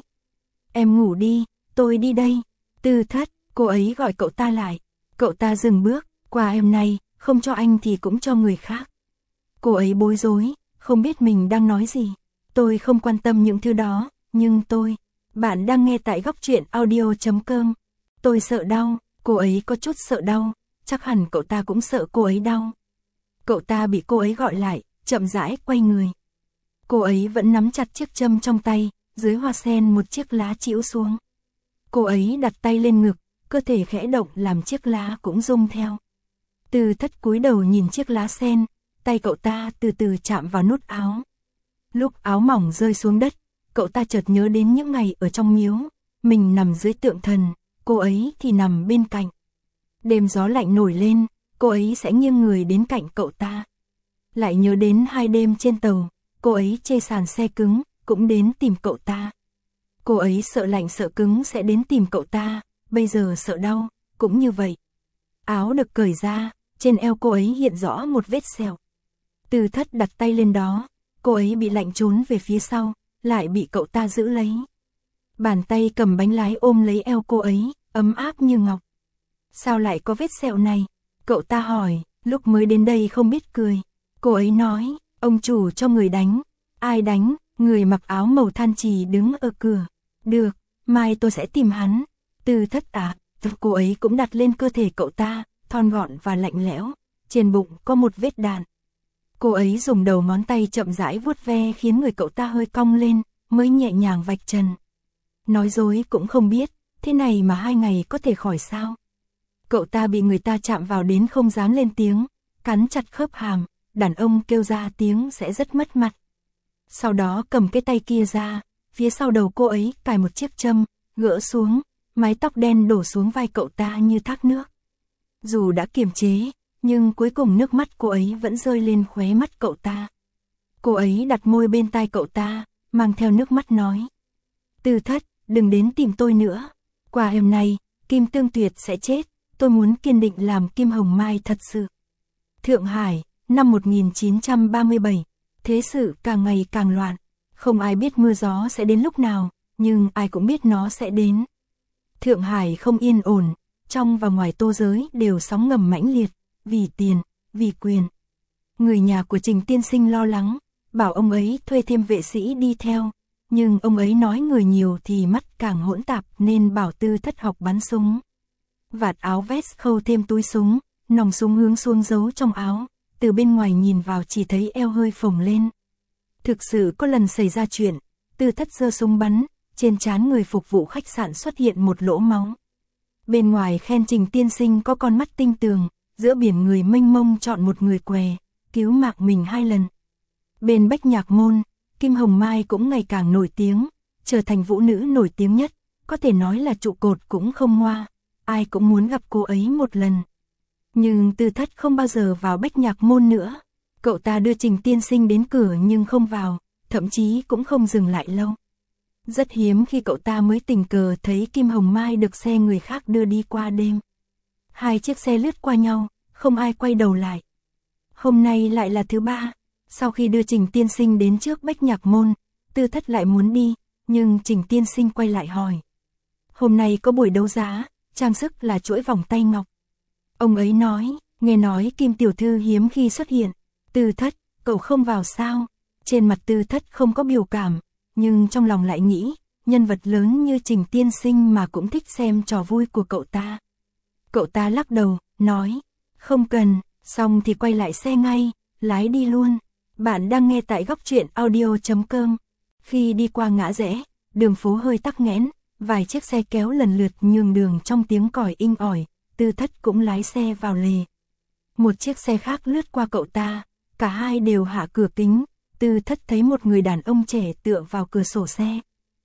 Em ngủ đi, tôi đi đây. Tư Thất, cô ấy gọi cậu ta lại. Cậu ta dừng bước, quà em này, không cho anh thì cũng cho người khác. Cô ấy bối rối, không biết mình đang nói gì. Tôi không quan tâm những thứ đó, nhưng tôi... Bạn đang nghe tại góc truyện audio chấm com. Tôi sợ đau, cô ấy có chút sợ đau, chắc hẳn cậu ta cũng sợ cô ấy đau. Cậu ta bị cô ấy gọi lại, chậm rãi quay người. Cô ấy vẫn nắm chặt chiếc châm trong tay, dưới hoa sen một chiếc lá chĩu xuống. Cô ấy đặt tay lên ngực, cơ thể khẽ động làm chiếc lá cũng rung theo. Tư Thất cúi đầu nhìn chiếc lá sen, tay cậu ta từ từ chạm vào nút áo. Lúc áo mỏng rơi xuống đất, cậu ta chợt nhớ đến những ngày ở trong miếu, mình nằm dưới tượng thần, cô ấy thì nằm bên cạnh. Đêm gió lạnh nổi lên, cô ấy sẽ nghiêng người đến cạnh cậu ta. Lại nhớ đến hai đêm trên tàu, cô ấy chê sàn xe cứng, cũng đến tìm cậu ta. Cô ấy sợ lạnh sợ cứng sẽ đến tìm cậu ta, bây giờ sợ đau, cũng như vậy. Áo được cởi ra, trên eo cô ấy hiện rõ một vết sẹo. Tư Thất đặt tay lên đó, cô ấy bị lạnh trốn về phía sau, lại bị cậu ta giữ lấy. Bàn tay cầm bánh lái ôm lấy eo cô ấy, ấm áp như ngọc. Sao lại có vết sẹo này? Cậu ta hỏi, lúc mới đến đây không biết cười. Cô ấy nói, ông chủ cho người đánh. Ai đánh? Người mặc áo màu than trì đứng ở cửa. Được, mai tôi sẽ tìm hắn. Tư Thất à, cô ấy cũng đặt lên cơ thể cậu ta, thon gọn và lạnh lẽo. Trên bụng có một vết đạn. Cô ấy dùng đầu ngón tay chậm rãi vuốt ve khiến người cậu ta hơi cong lên, mới nhẹ nhàng vạch trần. Nói dối cũng không biết, thế này mà hai ngày có thể khỏi sao? Cậu ta bị người ta chạm vào đến không dám lên tiếng, cắn chặt khớp hàm, đàn ông kêu ra tiếng sẽ rất mất mặt. Sau đó cầm cái tay kia ra, phía sau đầu cô ấy cài một chiếc châm, gỡ xuống, mái tóc đen đổ xuống vai cậu ta như thác nước. Dù đã kiềm chế, nhưng cuối cùng nước mắt cô ấy vẫn rơi lên khóe mắt cậu ta. Cô ấy đặt môi bên tai cậu ta, mang theo nước mắt nói. Tư Thất, đừng đến tìm tôi nữa. Qua hôm nay, Kim Tương Tuyệt sẽ chết, tôi muốn kiên định làm Kim Hồng Mai thật sự. Thượng Hải, năm một nghìn chín trăm ba mươi bảy, thế sự càng ngày càng loạn. Không ai biết mưa gió sẽ đến lúc nào, nhưng ai cũng biết nó sẽ đến. Thượng Hải không yên ổn, trong và ngoài tô giới đều sóng ngầm mãnh liệt, vì tiền, vì quyền. Người nhà của Trình tiên sinh lo lắng, bảo ông ấy thuê thêm vệ sĩ đi theo, nhưng ông ấy nói người nhiều thì mắt càng hỗn tạp nên bảo Tư Thất học bắn súng. Vạt áo vest khâu thêm túi súng, nòng súng hướng xuống giấu trong áo, từ bên ngoài nhìn vào chỉ thấy eo hơi phồng lên. Thực sự có lần xảy ra chuyện, Tư Thất giơ súng bắn, trên trán người phục vụ khách sạn xuất hiện một lỗ máu. Bên ngoài khen Trình tiên sinh có con mắt tinh tường, giữa biển người mênh mông chọn một người què, cứu mạng mình hai lần. Bên Bách Nhạc Môn, Kim Hồng Mai cũng ngày càng nổi tiếng, trở thành vũ nữ nổi tiếng nhất, có thể nói là trụ cột cũng không ngoa, ai cũng muốn gặp cô ấy một lần. Nhưng Tư Thất không bao giờ vào Bách Nhạc Môn nữa. Cậu ta đưa Trình tiên sinh đến cửa nhưng không vào, thậm chí cũng không dừng lại lâu. Rất hiếm khi cậu ta mới tình cờ thấy Kim Hồng Mai được xe người khác đưa đi qua đêm. Hai chiếc xe lướt qua nhau, không ai quay đầu lại. Hôm nay lại là thứ ba, sau khi đưa Trình tiên sinh đến trước Bách Nhạc Môn, Tư Thất lại muốn đi, nhưng Trình tiên sinh quay lại hỏi. Hôm nay có buổi đấu giá, trang sức là chuỗi vòng tay ngọc. Ông ấy nói, nghe nói Kim tiểu thư hiếm khi xuất hiện. Tư Thất, cậu không vào sao? Trên mặt Tư Thất không có biểu cảm, nhưng trong lòng lại nghĩ, nhân vật lớn như Trình tiên sinh mà cũng thích xem trò vui của cậu ta. Cậu ta lắc đầu, nói, không cần, xong thì quay lại xe ngay, lái đi luôn. Bạn đang nghe tại góc truyện audio chấm com. Khi đi qua ngã rẽ, đường phố hơi tắc nghẽn, vài chiếc xe kéo lần lượt nhường đường trong tiếng còi inh ỏi, Tư Thất cũng lái xe vào lề. Một chiếc xe khác lướt qua cậu ta, cả hai đều hạ cửa kính, Tư Thất thấy một người đàn ông trẻ tựa vào cửa sổ xe.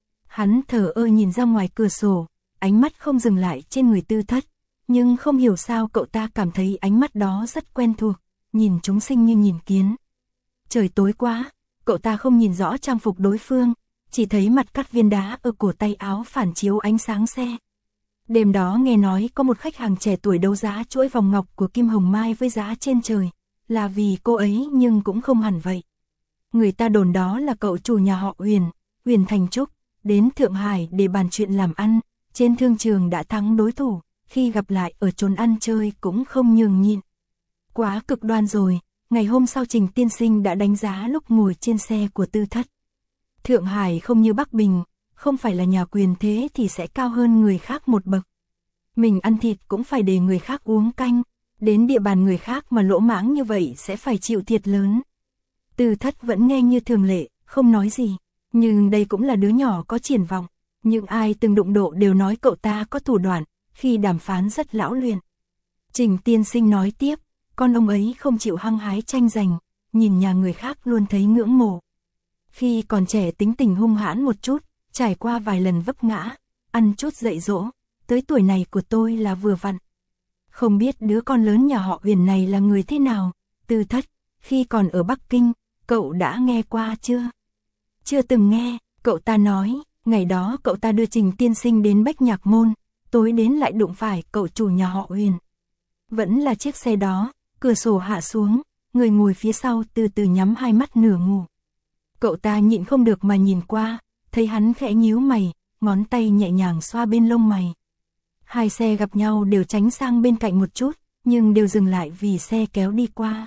Hắn thở ơ nhìn ra ngoài cửa sổ, ánh mắt không dừng lại trên người Tư Thất, nhưng không hiểu sao cậu ta cảm thấy ánh mắt đó rất quen thuộc, nhìn chúng sinh như nhìn kiến. Trời tối quá, cậu ta không nhìn rõ trang phục đối phương, chỉ thấy mặt cắt viên đá ở cổ tay áo phản chiếu ánh sáng xe. Đêm đó nghe nói có một khách hàng trẻ tuổi đấu giá chuỗi vòng ngọc của Kim Hồng Mai với giá trên trời, là vì cô ấy nhưng cũng không hẳn vậy. Người ta đồn đó là cậu chủ nhà họ Huyền, Huyền Thành Trúc, đến Thượng Hải để bàn chuyện làm ăn, trên thương trường đã thắng đối thủ, khi gặp lại ở chốn ăn chơi cũng không nhường nhịn. Quá cực đoan rồi, ngày hôm sau Trình tiên sinh đã đánh giá lúc ngồi trên xe của Tư Thất. Thượng Hải không như Bắc Bình, không phải là nhà quyền thế thì sẽ cao hơn người khác một bậc. Mình ăn thịt cũng phải để người khác uống canh, đến địa bàn người khác mà lỗ mãng như vậy sẽ phải chịu thiệt lớn. Tư Thất vẫn nghe như thường lệ, không nói gì, nhưng đây cũng là đứa nhỏ có triển vọng. Những ai từng đụng độ đều nói cậu ta có thủ đoạn, khi đàm phán rất lão luyện. Trình tiên sinh nói tiếp, con ông ấy không chịu hăng hái tranh giành, nhìn nhà người khác luôn thấy ngưỡng mộ. Khi còn trẻ tính tình hung hãn một chút, trải qua vài lần vấp ngã, ăn chút dạy dỗ, tới tuổi này của tôi là vừa vặn. Không biết đứa con lớn nhà họ Huyền này là người thế nào, Tư Thất, khi còn ở Bắc Kinh, cậu đã nghe qua chưa? Chưa từng nghe, cậu ta nói, ngày đó cậu ta đưa Trình tiên sinh đến Bách Nhạc Môn, tối đến lại đụng phải cậu chủ nhà họ Huyền. Vẫn là chiếc xe đó, cửa sổ hạ xuống, người ngồi phía sau từ từ nhắm hai mắt nửa ngủ. Cậu ta nhịn không được mà nhìn qua, thấy hắn khẽ nhíu mày, ngón tay nhẹ nhàng xoa bên lông mày. Hai xe gặp nhau đều tránh sang bên cạnh một chút, nhưng đều dừng lại vì xe kéo đi qua.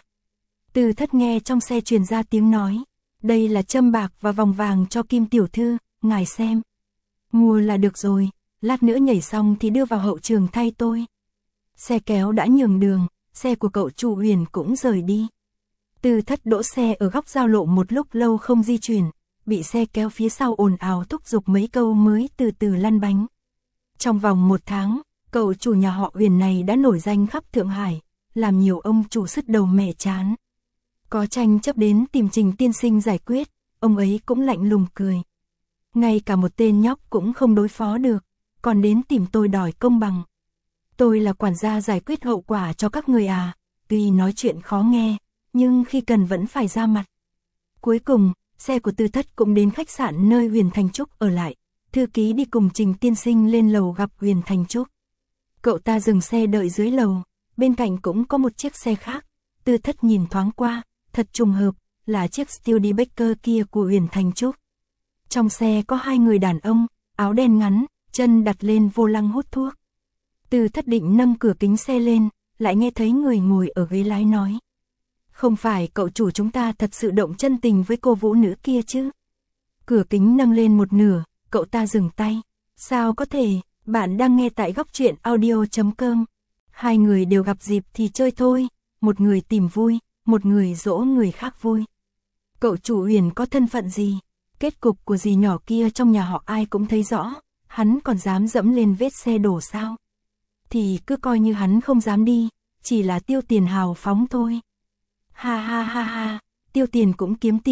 Tư Thất nghe trong xe truyền ra tiếng nói, đây là châm bạc và vòng vàng cho Kim tiểu thư, ngài xem. Mua là được rồi, lát nữa nhảy xong thì đưa vào hậu trường thay tôi. Xe kéo đã nhường đường, xe của cậu chủ Huyền cũng rời đi. Tư Thất đỗ xe ở góc giao lộ một lúc lâu không di chuyển, bị xe kéo phía sau ồn ào thúc giục mấy câu mới từ từ lăn bánh. Trong vòng một tháng, cậu chủ nhà họ Huyền này đã nổi danh khắp Thượng Hải, làm nhiều ông chủ sứt đầu mẻ chán. Có tranh chấp đến tìm Trình tiên sinh giải quyết, ông ấy cũng lạnh lùng cười. Ngay cả một tên nhóc cũng không đối phó được, còn đến tìm tôi đòi công bằng. Tôi là quản gia giải quyết hậu quả cho các người à, tuy nói chuyện khó nghe, nhưng khi cần vẫn phải ra mặt. Cuối cùng, xe của Tư Thất cũng đến khách sạn nơi Huyền Thành Trúc ở lại, thư ký đi cùng Trình tiên sinh lên lầu gặp Huyền Thành Trúc. Cậu ta dừng xe đợi dưới lầu, bên cạnh cũng có một chiếc xe khác, Tư Thất nhìn thoáng qua, thật trùng hợp, là chiếc Studebaker kia của Huyền Thành Trúc. Trong xe có hai người đàn ông, áo đen ngắn, chân đặt lên vô lăng hút thuốc. Tư Thất định nâng cửa kính xe lên, lại nghe thấy người ngồi ở ghế lái nói. Không phải cậu chủ chúng ta thật sự động chân tình với cô vũ nữ kia chứ? Cửa kính nâng lên một nửa, cậu ta dừng tay. Sao có thể, bạn đang nghe tại góc truyện audio chấm com. Hai người đều gặp dịp thì chơi thôi, một người tìm vui, một người dỗ người khác vui. Cậu chủ Huyền có thân phận gì? Kết cục của dì nhỏ kia trong nhà họ ai cũng thấy rõ, hắn còn dám dẫm lên vết xe đổ sao? Thì cứ coi như hắn không dám đi, chỉ là tiêu tiền hào phóng thôi. Ha ha ha ha, tiêu tiền cũng kiếm tiền,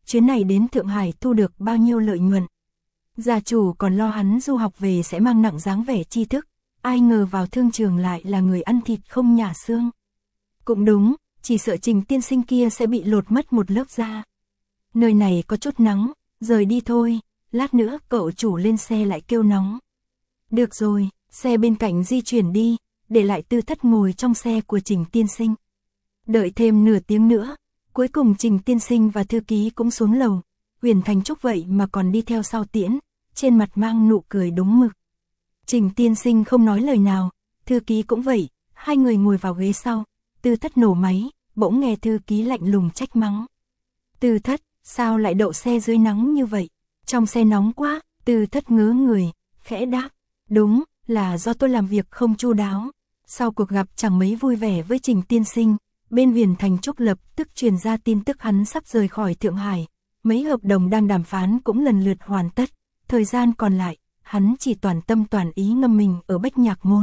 chuyến này đến Thượng Hải thu được bao nhiêu lợi nhuận. Gia chủ còn lo hắn du học về sẽ mang nặng dáng vẻ tri thức, ai ngờ vào thương trường lại là người ăn thịt không nhả xương. Cũng đúng, chỉ sợ Trình tiên sinh kia sẽ bị lột mất một lớp da. Nơi này có chút nắng, rời đi thôi, lát nữa cậu chủ lên xe lại kêu nóng. Được rồi, xe bên cạnh di chuyển đi, để lại Tư Thất ngồi trong xe của Trình tiên sinh. Đợi thêm nửa tiếng nữa, cuối cùng Trình tiên sinh và thư ký cũng xuống lầu. Huyền Thành Trúc vậy mà còn đi theo sau tiễn, trên mặt mang nụ cười đúng mực. Trình tiên sinh không nói lời nào, thư ký cũng vậy, hai người ngồi vào ghế sau. Tư Thất nổ máy, bỗng nghe thư ký lạnh lùng trách mắng. Tư Thất, sao lại đậu xe dưới nắng như vậy? Trong xe nóng quá. Tư Thất ngớ người, khẽ đáp. Đúng, là do tôi làm việc không chu đáo. Sau cuộc gặp chẳng mấy vui vẻ với Trình tiên sinh, bên Huyền Thành Trúc lập tức truyền ra tin tức hắn sắp rời khỏi Thượng Hải. Mấy hợp đồng đang đàm phán cũng lần lượt hoàn tất. Thời gian còn lại, hắn chỉ toàn tâm toàn ý ngâm mình ở Bách Nhạc Môn.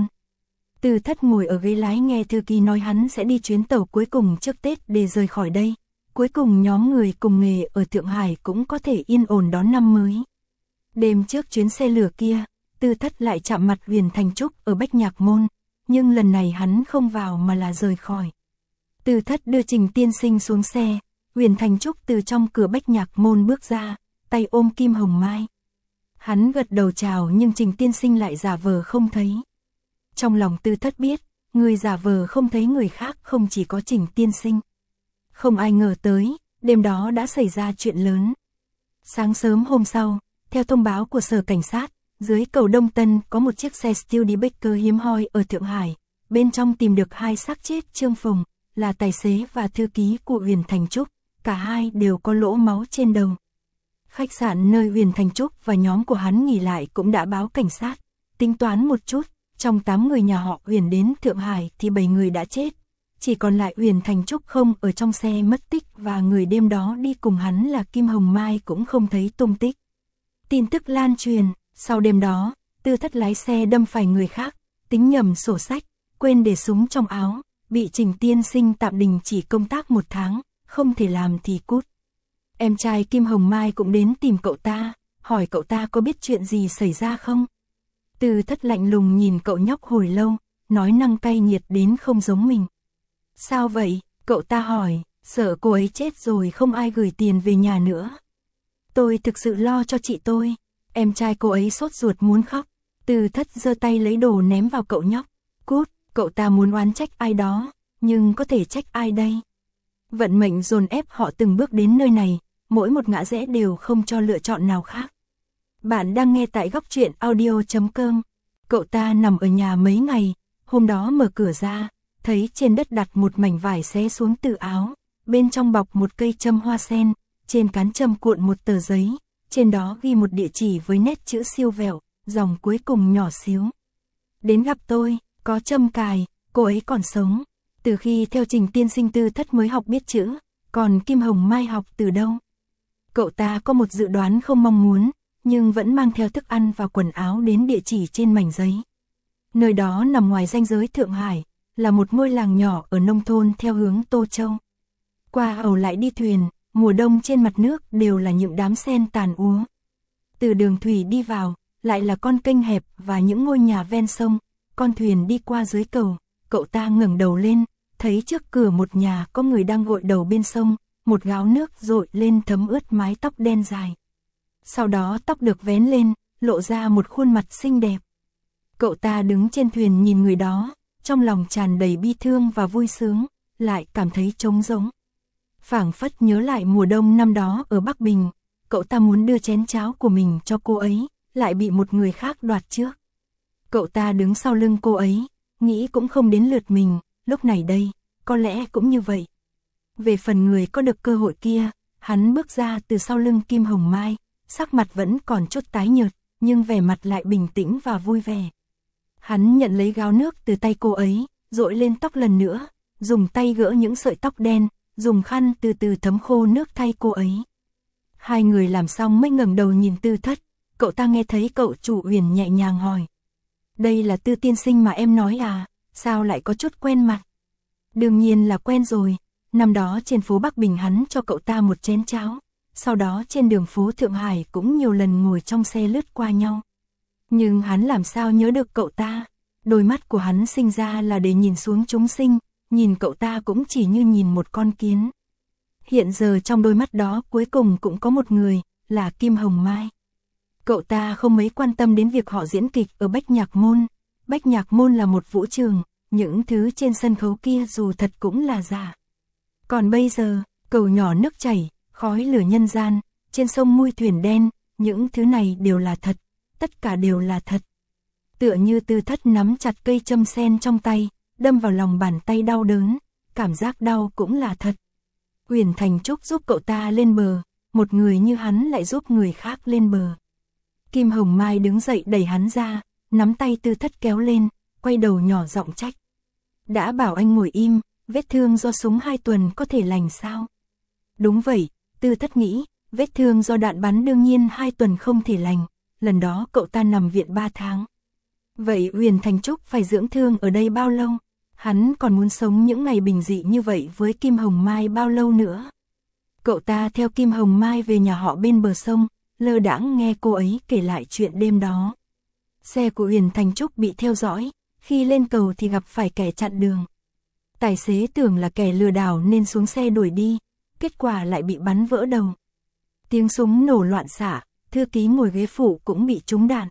Tư Thất ngồi ở ghế lái nghe thư ký nói hắn sẽ đi chuyến tàu cuối cùng trước Tết để rời khỏi đây. Cuối cùng nhóm người cùng nghề ở Thượng Hải cũng có thể yên ổn đón năm mới. Đêm trước chuyến xe lửa kia, Tư Thất lại chạm mặt Huyền Thành Trúc ở Bách Nhạc Môn, nhưng lần này hắn không vào mà là rời khỏi. Tư Thất đưa Trình tiên sinh xuống xe, Huyền Thành Trúc từ trong cửa Bách Nhạc Môn bước ra, tay ôm Kim Hồng Mai. Hắn gật đầu chào nhưng Trình tiên sinh lại giả vờ không thấy. Trong lòng Tư Thất biết, người giả vờ không thấy người khác không chỉ có Trình tiên sinh. Không ai ngờ tới, đêm đó đã xảy ra chuyện lớn. Sáng sớm hôm sau, theo thông báo của sở cảnh sát, dưới cầu Đông Tân có một chiếc xe Studebaker hiếm hoi ở Thượng Hải. Bên trong tìm được hai xác chết Trương Phùng, là tài xế và thư ký của Huyền Thành Trúc. Cả hai đều có lỗ máu trên đầu. Khách sạn nơi Huyền Thành Trúc và nhóm của hắn nghỉ lại cũng đã báo cảnh sát. Tính toán một chút, trong tám người nhà họ Huyền đến Thượng Hải thì bảy người đã chết. Chỉ còn lại Huyền Thành Trúc không ở trong xe mất tích và người đêm đó đi cùng hắn là Kim Hồng Mai cũng không thấy tung tích. Tin tức lan truyền, sau đêm đó, Tư Thất lái xe đâm phải người khác, tính nhầm sổ sách, quên để súng trong áo, bị Trình tiên sinh tạm đình chỉ công tác một tháng, không thể làm thì cút. Em trai Kim Hồng Mai cũng đến tìm cậu ta, hỏi cậu ta có biết chuyện gì xảy ra không? Tư Thất lạnh lùng nhìn cậu nhóc hồi lâu, nói năng cay nghiệt đến không giống mình. Sao vậy? Cậu ta hỏi, sợ cô ấy chết rồi không ai gửi tiền về nhà nữa. Tôi thực sự lo cho chị tôi. Em trai cô ấy sốt ruột muốn khóc. Tư Thất giơ tay lấy đồ ném vào cậu nhóc. Cút, cậu ta muốn oán trách ai đó, nhưng có thể trách ai đây? Vận mệnh dồn ép họ từng bước đến nơi này, mỗi một ngã rẽ đều không cho lựa chọn nào khác. Bạn đang nghe tại góc truyện audio chấm com. Cậu ta nằm ở nhà mấy ngày, hôm đó mở cửa ra, thấy trên đất đặt một mảnh vải xé xuống từ áo, bên trong bọc một cây châm hoa sen, trên cán châm cuộn một tờ giấy, trên đó ghi một địa chỉ với nét chữ siêu vẹo, dòng cuối cùng nhỏ xíu. Đến gặp tôi, có châm cài, cô ấy còn sống. Từ khi theo Trình tiên sinh Tư Thất mới học biết chữ, còn Kim Hồng Mai học từ đâu? Cậu ta có một dự đoán không mong muốn, nhưng vẫn mang theo thức ăn và quần áo đến địa chỉ trên mảnh giấy. Nơi đó nằm ngoài ranh giới Thượng Hải, là một ngôi làng nhỏ ở nông thôn theo hướng Tô Châu. Qua ẩu lại đi thuyền, mùa đông trên mặt nước đều là những đám sen tàn úa. Từ đường thủy đi vào, lại là con kênh hẹp và những ngôi nhà ven sông, con thuyền đi qua dưới cầu. Cậu ta ngẩng đầu lên, thấy trước cửa một nhà có người đang gội đầu bên sông, một gáo nước dội lên thấm ướt mái tóc đen dài. Sau đó tóc được vén lên, lộ ra một khuôn mặt xinh đẹp. Cậu ta đứng trên thuyền nhìn người đó, trong lòng tràn đầy bi thương và vui sướng, lại cảm thấy trống rỗng. Phảng phất nhớ lại mùa đông năm đó ở Bắc Bình, cậu ta muốn đưa chén cháo của mình cho cô ấy, lại bị một người khác đoạt trước. Cậu ta đứng sau lưng cô ấy, nghĩ cũng không đến lượt mình, lúc này đây, có lẽ cũng như vậy. Về phần người có được cơ hội kia, hắn bước ra từ sau lưng Kim Hồng Mai, sắc mặt vẫn còn chút tái nhợt, nhưng vẻ mặt lại bình tĩnh và vui vẻ. Hắn nhận lấy gáo nước từ tay cô ấy, dội lên tóc lần nữa, dùng tay gỡ những sợi tóc đen, dùng khăn từ từ thấm khô nước thay cô ấy. Hai người làm xong mới ngẩng đầu nhìn Tư Thất, cậu ta nghe thấy cậu chủ Huyền nhẹ nhàng hỏi. Đây là Tư tiên sinh mà em nói à, sao lại có chút quen mặt? Đương nhiên là quen rồi, năm đó trên phố Bắc Bình hắn cho cậu ta một chén cháo, sau đó trên đường phố Thượng Hải cũng nhiều lần ngồi trong xe lướt qua nhau. Nhưng hắn làm sao nhớ được cậu ta? Đôi mắt của hắn sinh ra là để nhìn xuống chúng sinh, nhìn cậu ta cũng chỉ như nhìn một con kiến. Hiện giờ trong đôi mắt đó cuối cùng cũng có một người, là Kim Hồng Mai. Cậu ta không mấy quan tâm đến việc họ diễn kịch ở Bách Nhạc Môn. Bách Nhạc Môn là một vũ trường, những thứ trên sân khấu kia dù thật cũng là giả. Còn bây giờ, cầu nhỏ nước chảy, khói lửa nhân gian, trên sông mui thuyền đen, những thứ này đều là thật, tất cả đều là thật. Tựa như Tư Thất nắm chặt cây châm sen trong tay, đâm vào lòng bàn tay đau đớn, cảm giác đau cũng là thật. Uyển Thành Trúc giúp cậu ta lên bờ, một người như hắn lại giúp người khác lên bờ. Kim Hồng Mai đứng dậy đẩy hắn ra, nắm tay Tư Thất kéo lên, quay đầu nhỏ giọng trách. Đã bảo anh ngồi im, vết thương do súng hai tuần có thể lành sao? Đúng vậy, Tư Thất nghĩ, vết thương do đạn bắn đương nhiên hai tuần không thể lành, lần đó cậu ta nằm viện ba tháng. Vậy Uyển Thành Trúc phải dưỡng thương ở đây bao lâu? Hắn còn muốn sống những ngày bình dị như vậy với Kim Hồng Mai bao lâu nữa? Cậu ta theo Kim Hồng Mai về nhà họ bên bờ sông, lơ đãng nghe cô ấy kể lại chuyện đêm đó. Xe của Uyển Thành Trúc bị theo dõi, khi lên cầu thì gặp phải kẻ chặn đường. Tài xế tưởng là kẻ lừa đảo nên xuống xe đuổi đi, kết quả lại bị bắn vỡ đầu. Tiếng súng nổ loạn xạ, thư ký ngồi ghế phụ cũng bị trúng đạn.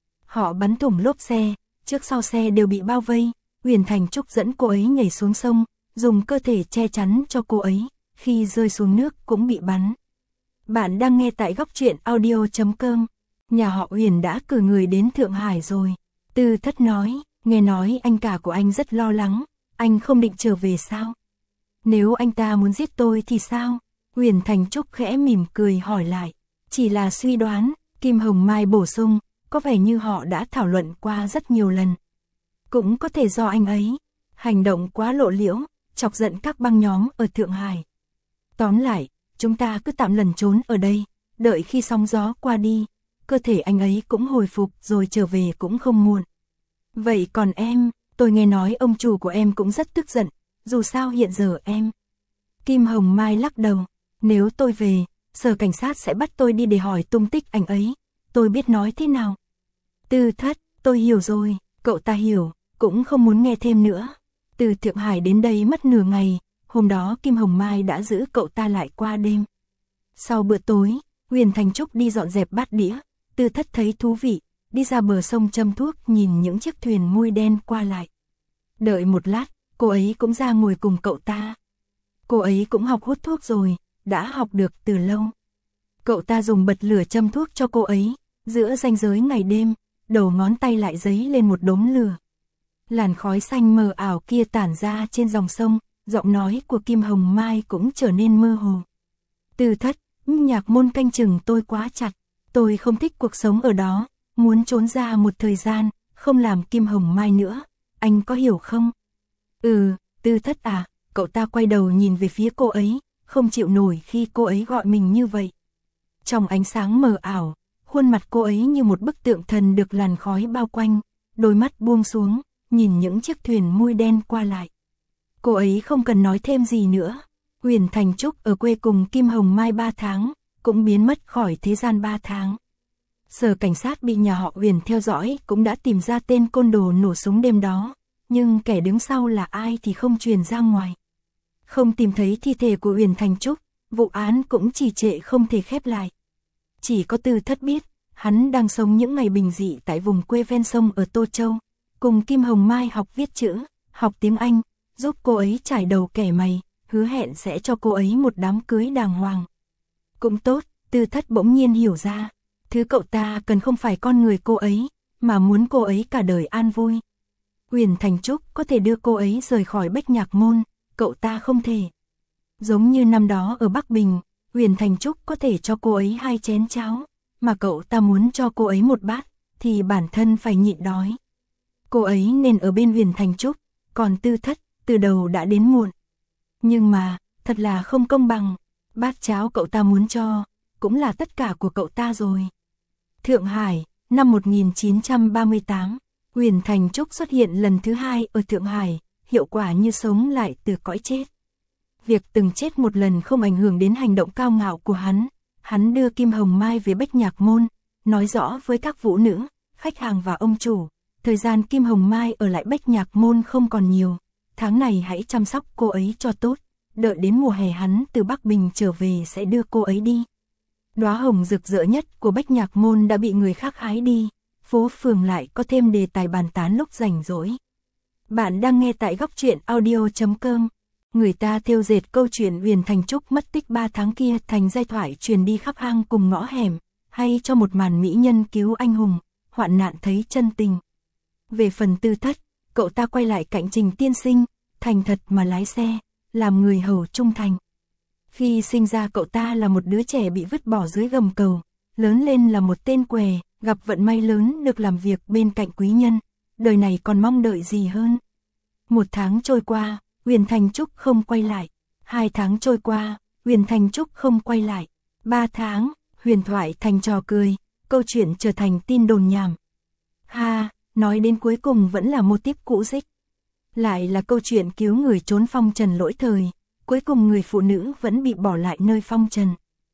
Họ bắn thủng lốp xe, trước sau xe đều bị bao vây. Uyển Thành Trúc dẫn cô ấy nhảy xuống sông, dùng cơ thể che chắn cho cô ấy, khi rơi xuống nước cũng bị bắn. Bạn đang nghe tại góc truyện audio chấm com. Nhà họ Uyển đã cử người đến Thượng Hải rồi. Tư Thất nói, nghe nói anh cả của anh rất lo lắng, anh không định trở về sao? Nếu anh ta muốn giết tôi thì sao? Uyển Thành Trúc khẽ mỉm cười hỏi lại. Chỉ là suy đoán, Kim Hồng Mai bổ sung, có vẻ như họ đã thảo luận qua rất nhiều lần. Cũng có thể do anh ấy hành động quá lộ liễu, chọc giận các băng nhóm ở Thượng Hải. Tóm lại, chúng ta cứ tạm lẩn trốn ở đây, đợi khi sóng gió qua đi, cơ thể anh ấy cũng hồi phục rồi trở về cũng không muộn. Vậy còn em, tôi nghe nói ông chủ của em cũng rất tức giận, dù sao hiện giờ em... Kim Hồng Mai lắc đầu, nếu tôi về, sở cảnh sát sẽ bắt tôi đi để hỏi tung tích anh ấy, tôi biết nói thế nào. Tư Thất, tôi hiểu rồi, cậu ta hiểu, cũng không muốn nghe thêm nữa. Từ Thượng Hải đến đây mất nửa ngày, hôm đó Kim Hồng Mai đã giữ cậu ta lại qua đêm. Sau bữa tối, Uyển Thành Trúc đi dọn dẹp bát đĩa, Tư Thất thấy thú vị, đi ra bờ sông châm thuốc nhìn những chiếc thuyền mui đen qua lại. Đợi một lát, cô ấy cũng ra ngồi cùng cậu ta. Cô ấy cũng học hút thuốc rồi, đã học được từ lâu. Cậu ta dùng bật lửa châm thuốc cho cô ấy, giữa ranh giới ngày đêm, đầu ngón tay lại dấy lên một đốm lửa. Làn khói xanh mờ ảo kia tản ra trên dòng sông, giọng nói của Kim Hồng Mai cũng trở nên mơ hồ. Tư Thất, Nhạc Môn canh chừng tôi quá chặt, tôi không thích cuộc sống ở đó, muốn trốn ra một thời gian, không làm Kim Hồng Mai nữa, anh có hiểu không? Ừ, Tư Thất à, cậu ta quay đầu nhìn về phía cô ấy, không chịu nổi khi cô ấy gọi mình như vậy. Trong ánh sáng mờ ảo, khuôn mặt cô ấy như một bức tượng thần được làn khói bao quanh, đôi mắt buông xuống, nhìn những chiếc thuyền mui đen qua lại. Cô ấy không cần nói thêm gì nữa. Uyển Thành Trúc ở quê cùng Kim Hồng Mai ba tháng, cũng biến mất khỏi thế gian ba tháng. Sở cảnh sát bị nhà họ Uyển theo dõi cũng đã tìm ra tên côn đồ nổ súng đêm đó, nhưng kẻ đứng sau là ai thì không truyền ra ngoài. Không tìm thấy thi thể của Uyển Thành Trúc, vụ án cũng trì trệ không thể khép lại. Chỉ có Tư Thất biết, hắn đang sống những ngày bình dị tại vùng quê ven sông ở Tô Châu, cùng Kim Hồng Mai học viết chữ, học tiếng Anh, giúp cô ấy trải đầu kẻ mày, hứa hẹn sẽ cho cô ấy một đám cưới đàng hoàng. Cũng tốt, Tư Thất bỗng nhiên hiểu ra, thứ cậu ta cần không phải con người cô ấy, mà muốn cô ấy cả đời an vui. Uyển Thành Trúc có thể đưa cô ấy rời khỏi Bách Nhạc Môn, cậu ta không thể. Giống như năm đó ở Bắc Bình, Uyển Thành Trúc có thể cho cô ấy hai chén cháo, mà cậu ta muốn cho cô ấy một bát, thì bản thân phải nhịn đói. Cô ấy nên ở bên Uyển Thành Trúc, còn Tư Thất, từ đầu đã đến muộn. Nhưng mà, thật là không công bằng, bát cháo cậu ta muốn cho, cũng là tất cả của cậu ta rồi. Thượng Hải, năm một nghìn chín trăm ba mươi tám, Uyển Thành Trúc xuất hiện lần thứ hai ở Thượng Hải, hiệu quả như sống lại từ cõi chết. Việc từng chết một lần không ảnh hưởng đến hành động cao ngạo của hắn, Hắn đưa Kim Hồng Mai về Bách Nhạc Môn, nói rõ với các vũ nữ, khách hàng và ông chủ, thời gian Kim Hồng Mai ở lại Bách Nhạc Môn không còn nhiều, tháng này hãy chăm sóc cô ấy cho tốt, đợi đến mùa hè hắn từ Bắc Bình trở về sẽ đưa cô ấy đi. Đóa hồng rực rỡ nhất của Bách Nhạc Môn đã bị người khác hái đi, phố phường lại có thêm đề tài bàn tán lúc rảnh rỗi. Bạn đang nghe tại góc truyện audio chấm com. Người ta thêu dệt câu chuyện Huyền Thành Trúc mất tích ba tháng kia thành giai thoại truyền đi khắp hang cùng ngõ hẻm, hay cho một màn mỹ nhân cứu anh hùng, hoạn nạn thấy chân tình. Về phần Tư Thất, cậu ta quay lại cạnh Trình tiên sinh, thành thật mà lái xe, làm người hầu trung thành. Khi sinh ra cậu ta là một đứa trẻ bị vứt bỏ dưới gầm cầu, lớn lên là một tên què, gặp vận may lớn được làm việc bên cạnh quý nhân, đời này còn mong đợi gì hơn. Một tháng trôi qua, Huyền Thành Trúc không quay lại. Hai tháng trôi qua, Huyền Thành Trúc không quay lại. Ba tháng, huyền thoại thành trò cười, câu chuyện trở thành tin đồn nhảm. Ha, nói đến cuối cùng vẫn là mô típ cũ dích. Lại là câu chuyện cứu người trốn phong trần lỗi thời, cuối cùng người phụ nữ vẫn bị bỏ lại nơi phong trần.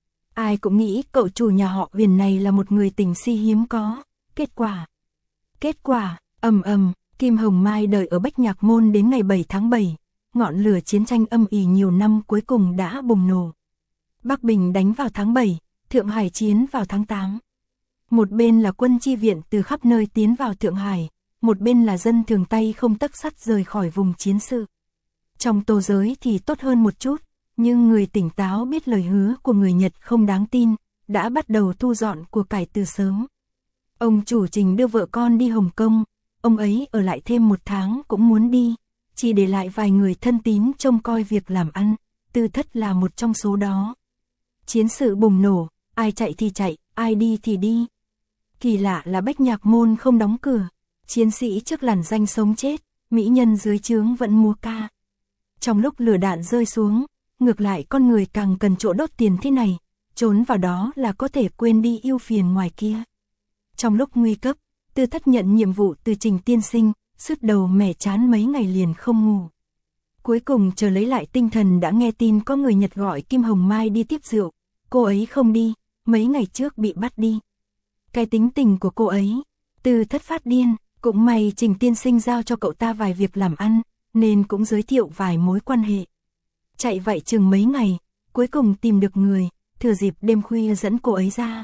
Ai cũng nghĩ cậu chủ nhà họ Huyền này là một người tình si hiếm có. Kết quả, kết quả, ầm ầm, Kim Hồng Mai đợi ở Bách Nhạc Môn đến ngày bảy tháng bảy, ngọn lửa chiến tranh âm ỉ nhiều năm cuối cùng đã bùng nổ. Bắc Bình đánh vào tháng bảy, Thượng Hải chiến vào tháng tám. Một bên là quân chi viện từ khắp nơi tiến vào Thượng Hải, một bên là dân thường tay không tấc sắt rời khỏi vùng chiến sự. Trong tô giới thì tốt hơn một chút, nhưng người tỉnh táo biết lời hứa của người Nhật không đáng tin, đã bắt đầu thu dọn của cải từ sớm. Ông chủ Trình đưa vợ con đi Hồng Kông, ông ấy ở lại thêm một tháng cũng muốn đi, chỉ để lại vài người thân tín trông coi việc làm ăn, Tư Thất là một trong số đó. Chiến sự bùng nổ, ai chạy thì chạy, ai đi thì đi. Kỳ lạ là Bách Nhạc Môn không đóng cửa, chiến sĩ trước làn danh sống chết, mỹ nhân dưới trướng vẫn múa ca. Trong lúc lửa đạn rơi xuống, ngược lại con người càng cần chỗ đốt tiền thế này, trốn vào đó là có thể quên đi ưu phiền ngoài kia. Trong lúc nguy cấp, Tư Thất nhận nhiệm vụ từ Trình tiên sinh, sứt đầu mẻ chán mấy ngày liền không ngủ. Cuối cùng chờ lấy lại tinh thần đã nghe tin có người Nhật gọi Kim Hồng Mai đi tiếp rượu, cô ấy không đi, mấy ngày trước bị bắt đi. Cái tính tình của cô ấy, Tư Thất phát điên, cũng may Trình tiên sinh giao cho cậu ta vài việc làm ăn, nên cũng giới thiệu vài mối quan hệ. Chạy vậy chừng mấy ngày, cuối cùng tìm được người, thừa dịp đêm khuya dẫn cô ấy ra.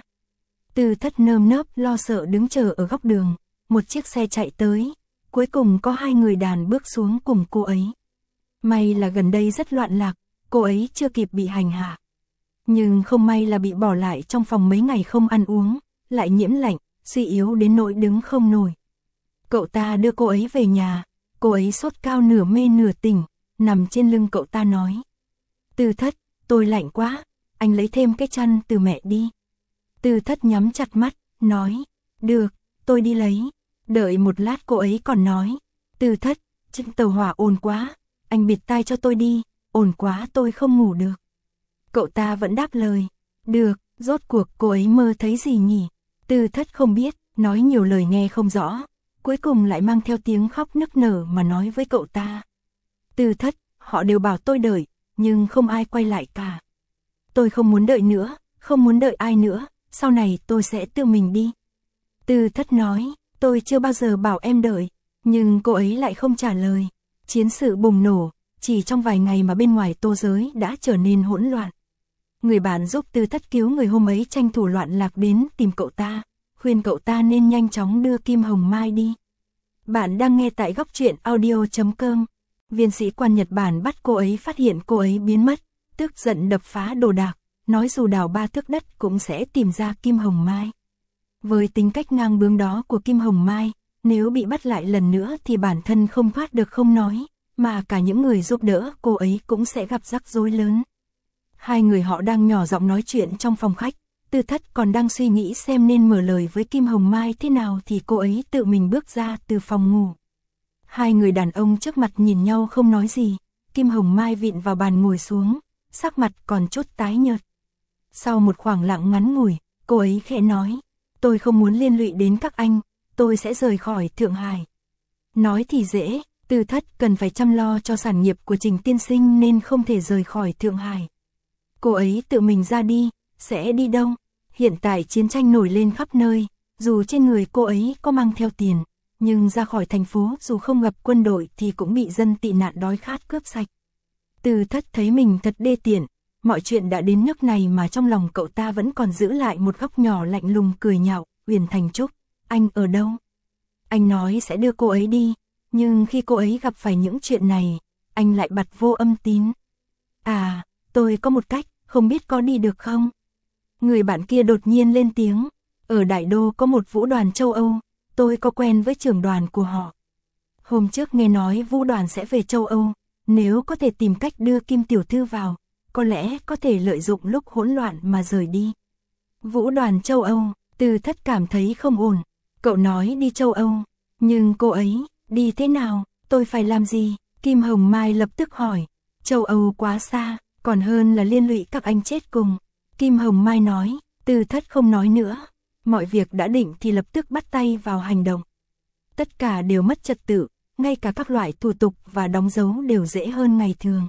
Tư Thất nơm nớp lo sợ đứng chờ ở góc đường, một chiếc xe chạy tới, cuối cùng có hai người đàn bước xuống cùng cô ấy. May là gần đây rất loạn lạc, cô ấy chưa kịp bị hành hạ. Nhưng không may là bị bỏ lại trong phòng mấy ngày không ăn uống, lại nhiễm lạnh, suy yếu đến nỗi đứng không nổi. Cậu ta đưa cô ấy về nhà, cô ấy sốt cao nửa mê nửa tỉnh, nằm trên lưng cậu ta nói. Tư Thất, tôi lạnh quá, anh lấy thêm cái chăn từ mẹ đi. Tư Thất nhắm chặt mắt, nói, được, tôi đi lấy. Đợi một lát cô ấy còn nói, Tư Thất, trên tàu hỏa ồn quá, anh bịt tai cho tôi đi, ồn quá tôi không ngủ được. Cậu ta vẫn đáp lời, được, rốt cuộc cô ấy mơ thấy gì nhỉ? Tư Thất không biết, nói nhiều lời nghe không rõ, cuối cùng lại mang theo tiếng khóc nức nở mà nói với cậu ta. Tư Thất, họ đều bảo tôi đợi, nhưng không ai quay lại cả. Tôi không muốn đợi nữa, không muốn đợi ai nữa, sau này tôi sẽ tự mình đi. Tư Thất nói, tôi chưa bao giờ bảo em đợi, nhưng cô ấy lại không trả lời. Chiến sự bùng nổ, chỉ trong vài ngày mà bên ngoài tô giới đã trở nên hỗn loạn. Người bạn giúp Tư Thất cứu người hôm ấy tranh thủ loạn lạc đến tìm cậu ta, khuyên cậu ta nên nhanh chóng đưa Kim Hồng Mai đi. Bạn đang nghe tại góc truyện audio chấm com. Viên sĩ quan Nhật Bản bắt cô ấy phát hiện cô ấy biến mất, tức giận đập phá đồ đạc, nói dù đào ba thước đất cũng sẽ tìm ra Kim Hồng Mai. Với tính cách ngang bướng đó của Kim Hồng Mai, nếu bị bắt lại lần nữa thì bản thân không thoát được không nói, mà cả những người giúp đỡ cô ấy cũng sẽ gặp rắc rối lớn. Hai người họ đang nhỏ giọng nói chuyện trong phòng khách, Tư Thất còn đang suy nghĩ xem nên mở lời với Kim Hồng Mai thế nào thì cô ấy tự mình bước ra từ phòng ngủ. Hai người đàn ông trước mặt nhìn nhau không nói gì, Kim Hồng Mai vịn vào bàn ngồi xuống, sắc mặt còn chút tái nhợt. Sau một khoảng lặng ngắn ngủi, cô ấy khẽ nói, tôi không muốn liên lụy đến các anh, tôi sẽ rời khỏi Thượng Hải. Nói thì dễ, Tư Thất cần phải chăm lo cho sản nghiệp của Trình tiên sinh nên không thể rời khỏi Thượng Hải. Cô ấy tự mình ra đi, Sẽ đi đâu? Hiện tại chiến tranh nổi lên khắp nơi, dù trên người cô ấy có mang theo tiền, nhưng ra khỏi thành phố dù không gặp quân đội thì cũng bị dân tị nạn đói khát cướp sạch. Từ Thất thấy mình thật đê tiện, mọi chuyện đã đến nước này mà trong lòng cậu ta vẫn còn giữ lại một góc nhỏ lạnh lùng cười nhạo. Huyền Thành Trúc, anh ở đâu? Anh nói sẽ đưa cô ấy đi, nhưng khi cô ấy gặp phải những chuyện này, anh lại bật vô âm tín. À, tôi có một cách, không biết có đi được không? Người bạn kia đột nhiên lên tiếng, ở Đại Đô có một vũ đoàn châu Âu, tôi có quen với trưởng đoàn của họ. Hôm trước nghe nói vũ đoàn sẽ về châu Âu, nếu có thể tìm cách đưa Kim Tiểu Thư vào, có lẽ có thể lợi dụng lúc hỗn loạn mà rời đi. Vũ đoàn châu Âu, Từ Thất cảm thấy không ổn, cậu nói đi châu Âu, nhưng cô ấy, đi thế nào, tôi phải làm gì? Kim Hồng Mai lập tức hỏi, châu Âu quá xa, còn hơn là liên lụy các anh chết cùng. Kim Hồng Mai nói, Từ Thất không nói nữa, mọi việc đã định thì lập tức bắt tay vào hành động. Tất cả đều mất trật tự, ngay cả các loại thủ tục và đóng dấu đều dễ hơn ngày thường.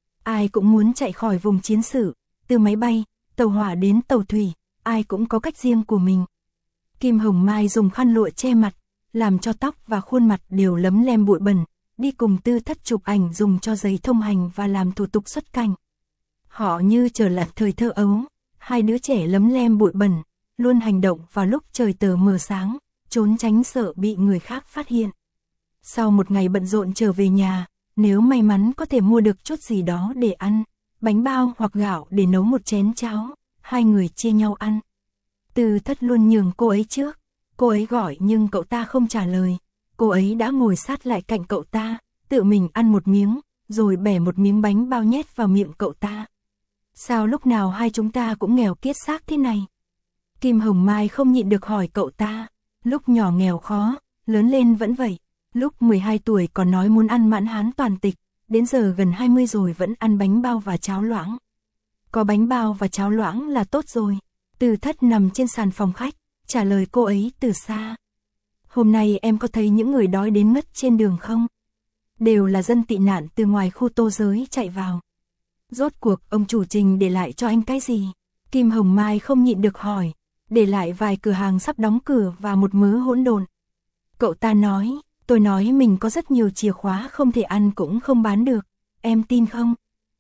Ai cũng muốn chạy khỏi vùng chiến sự, từ máy bay, tàu hỏa đến tàu thủy, ai cũng có cách riêng của mình. Kim Hồng Mai dùng khăn lụa che mặt, làm cho tóc và khuôn mặt đều lấm lem bụi bẩn, đi cùng Tư Thất chụp ảnh dùng cho giấy thông hành và làm thủ tục xuất cảnh. Họ như trở lại thời thơ ấu, hai đứa trẻ lấm lem bụi bẩn, luôn hành động vào lúc trời tờ mờ sáng, trốn tránh sợ bị người khác phát hiện. Sau một ngày bận rộn trở về nhà, nếu may mắn có thể mua được chút gì đó để ăn, bánh bao hoặc gạo để nấu một chén cháo, hai người chia nhau ăn. Từ Thất luôn nhường cô ấy trước, cô ấy gọi nhưng cậu ta không trả lời, cô ấy đã ngồi sát lại cạnh cậu ta, tự mình ăn một miếng, rồi bẻ một miếng bánh bao nhét vào miệng cậu ta. Sao lúc nào hai chúng ta cũng nghèo kiết xác thế này? Kim Hồng Mai không nhịn được hỏi cậu ta, lúc nhỏ nghèo khó, lớn lên vẫn vậy, lúc mười hai tuổi còn nói muốn ăn mãn hán toàn tịch, đến giờ gần hai mươi rồi vẫn ăn bánh bao và cháo loãng. Có bánh bao và cháo loãng là tốt rồi. Từ Thất nằm trên sàn phòng khách, trả lời cô ấy từ xa. Hôm nay em có thấy những người đói đến ngất trên đường không? Đều là dân tị nạn từ ngoài khu Tô Giới chạy vào. Rốt cuộc ông chủ Trình để lại cho anh cái gì? Kim Hồng Mai không nhịn được hỏi, để lại vài cửa hàng sắp đóng cửa và một mớ hỗn độn. Cậu ta nói, tôi nói mình có rất nhiều chìa khóa không thể ăn cũng không bán được, em tin không?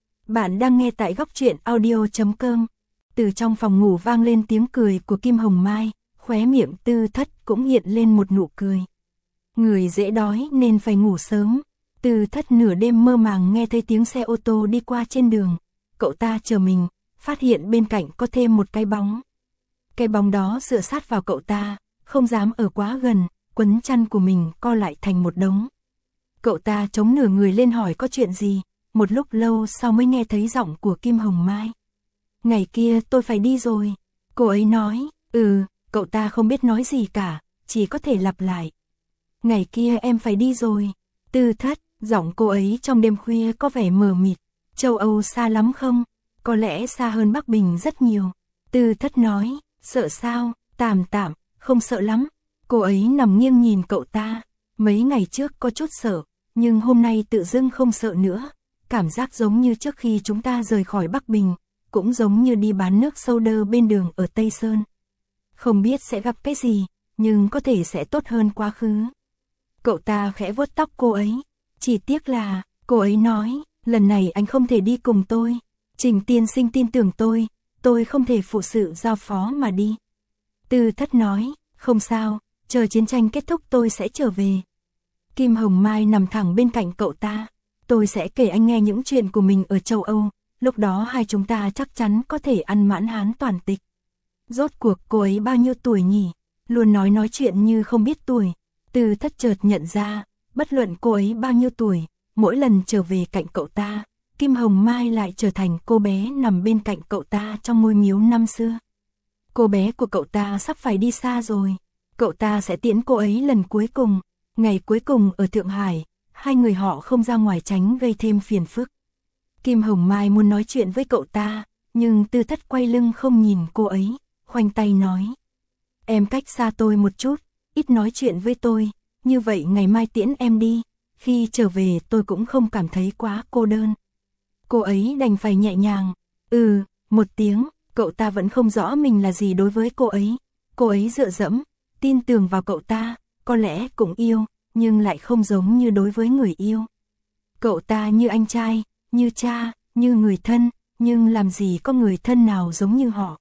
Bạn đang nghe tại góc truyện audio chấm com. Từ trong phòng ngủ vang lên tiếng cười của Kim Hồng Mai, khóe miệng Tư Thất cũng hiện lên một nụ cười. Người dễ đói nên phải ngủ sớm. Tư Thất nửa đêm mơ màng nghe thấy tiếng xe ô tô đi qua trên đường. Cậu ta chờ mình, phát hiện bên cạnh có thêm một cái bóng. Cái bóng đó dựa sát vào cậu ta, không dám ở quá gần, quấn chăn của mình co lại thành một đống. Cậu ta chống nửa người lên hỏi có chuyện gì, một lúc lâu sau mới nghe thấy giọng của Kim Hồng Mai. Ngày kia tôi phải đi rồi. Cô ấy nói, ừ, cậu ta không biết nói gì cả, chỉ có thể lặp lại. Ngày kia em phải đi rồi. Tư Thất, giọng cô ấy trong đêm khuya có vẻ mờ mịt. Châu Âu xa lắm không? Có lẽ xa hơn Bắc Bình rất nhiều. Tư Thất nói, sợ sao? Tạm tạm, không sợ lắm. Cô ấy nằm nghiêng nhìn cậu ta. Mấy ngày trước có chút sợ, nhưng hôm nay tự dưng không sợ nữa. Cảm giác giống như trước khi chúng ta rời khỏi Bắc Bình, cũng giống như đi bán nước soda bên đường ở Tây Sơn. Không biết sẽ gặp cái gì, nhưng có thể sẽ tốt hơn quá khứ. Cậu ta khẽ vuốt tóc cô ấy. Chỉ tiếc là, cô ấy nói, lần này anh không thể đi cùng tôi. Trình tiên sinh tin tưởng tôi, tôi không thể phụ sự giao phó mà đi. Tư Thất nói, không sao, chờ chiến tranh kết thúc tôi sẽ trở về. Kim Hồng Mai nằm thẳng bên cạnh cậu ta. Tôi sẽ kể anh nghe những chuyện của mình ở châu Âu, lúc đó hai chúng ta chắc chắn có thể ăn mãn hán toàn tịch. Rốt cuộc cô ấy bao nhiêu tuổi nhỉ? Luôn nói nói chuyện như không biết tuổi. Tư Thất chợt nhận ra, bất luận cô ấy bao nhiêu tuổi, mỗi lần trở về cạnh cậu ta, Kim Hồng Mai lại trở thành cô bé nằm bên cạnh cậu ta trong ngôi miếu năm xưa. Cô bé của cậu ta sắp phải đi xa rồi. Cậu ta sẽ tiễn cô ấy lần cuối cùng, ngày cuối cùng ở Thượng Hải, hai người họ không ra ngoài tránh gây thêm phiền phức. Kim Hồng Mai muốn nói chuyện với cậu ta, nhưng Tư Thất quay lưng không nhìn cô ấy, khoanh tay nói. Em cách xa tôi một chút, ít nói chuyện với tôi, như vậy ngày mai tiễn em đi, khi trở về tôi cũng không cảm thấy quá cô đơn. Cô ấy đành phải nhẹ nhàng, ừ, một tiếng, Cậu ta vẫn không rõ mình là gì đối với cô ấy. Cô ấy dựa dẫm, tin tưởng vào cậu ta, có lẽ cũng yêu, nhưng lại không giống như đối với người yêu. Cậu ta như anh trai, như cha, như người thân, nhưng làm gì có người thân nào giống như họ.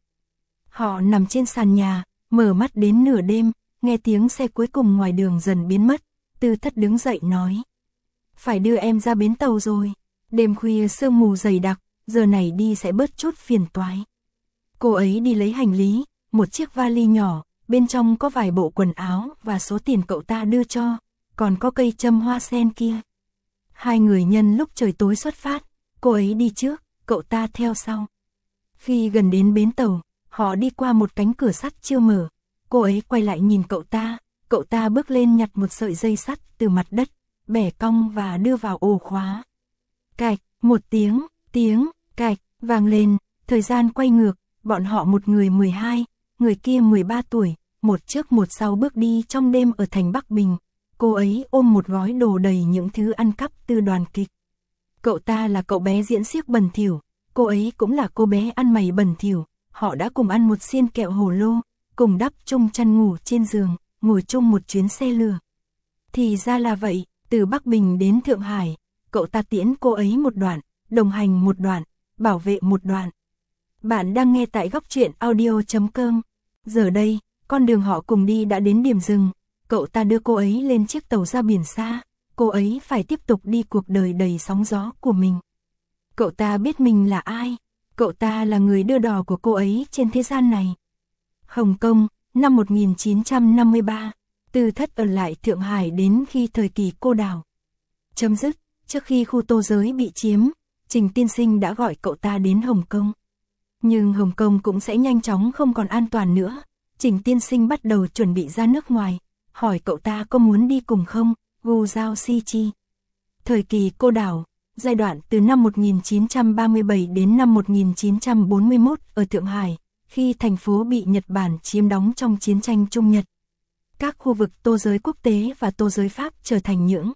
Họ nằm trên sàn nhà, mở mắt đến nửa đêm, nghe tiếng xe cuối cùng ngoài đường dần biến mất. Tư Thất đứng dậy nói: phải đưa em ra bến tàu rồi. Đêm khuya sương mù dày đặc, giờ này đi sẽ bớt chút phiền toái. Cô ấy đi lấy hành lý, một chiếc vali nhỏ, bên trong có vài bộ quần áo và số tiền cậu ta đưa cho, còn có cây châm hoa sen kia. Hai người nhân lúc trời tối xuất phát, cô ấy đi trước, cậu ta theo sau. Khi gần đến bến tàu, họ đi qua một cánh cửa sắt chưa mở. Cô ấy quay lại nhìn cậu ta, cậu ta bước lên nhặt một sợi dây sắt từ mặt đất, bẻ cong và đưa vào ổ khóa. Cạch, một tiếng, tiếng, cạch, vang lên, thời gian quay ngược, bọn họ một người mười hai, người kia mười ba tuổi, một trước một sau bước đi trong đêm ở thành Bắc Bình. Cô ấy ôm một gói đồ đầy những thứ ăn cắp từ đoàn kịch. Cậu ta là cậu bé diễn xiếc bẩn thỉu, cô ấy cũng là cô bé ăn mày bẩn thỉu. Họ đã cùng ăn một xiên kẹo hồ lô, cùng đắp chung chăn ngủ trên giường, ngồi chung một chuyến xe lửa. Thì ra là vậy, từ Bắc Bình đến Thượng Hải, cậu ta tiễn cô ấy một đoạn, đồng hành một đoạn, bảo vệ một đoạn. Bạn đang nghe tại góc truyện audio chấm com. Giờ đây, con đường họ cùng đi đã đến điểm dừng. Cậu ta đưa cô ấy lên chiếc tàu ra biển xa. Cô ấy phải tiếp tục đi cuộc đời đầy sóng gió của mình. Cậu ta biết mình là ai. Cậu ta là người đưa đò của cô ấy trên thế gian này. Hồng Kông, năm một nghìn chín trăm năm mươi ba. Tư Thất ở lại Thượng Hải đến khi thời kỳ cô đảo chấm dứt. Trước khi khu Tô Giới bị chiếm, Trình tiên sinh đã gọi cậu ta đến Hồng Kông. Nhưng Hồng Kông cũng sẽ nhanh chóng không còn an toàn nữa. Trình tiên sinh bắt đầu chuẩn bị ra nước ngoài, hỏi cậu ta có muốn đi cùng không, Gu Zhao Si Chi. Thời kỳ cô đảo, giai đoạn từ năm một nghìn chín trăm ba mươi bảy đến năm một nghìn chín trăm bốn mươi mốt ở Thượng Hải, khi thành phố bị Nhật Bản chiếm đóng trong chiến tranh Trung Nhật. Các khu vực Tô Giới quốc tế và Tô Giới Pháp trở thành những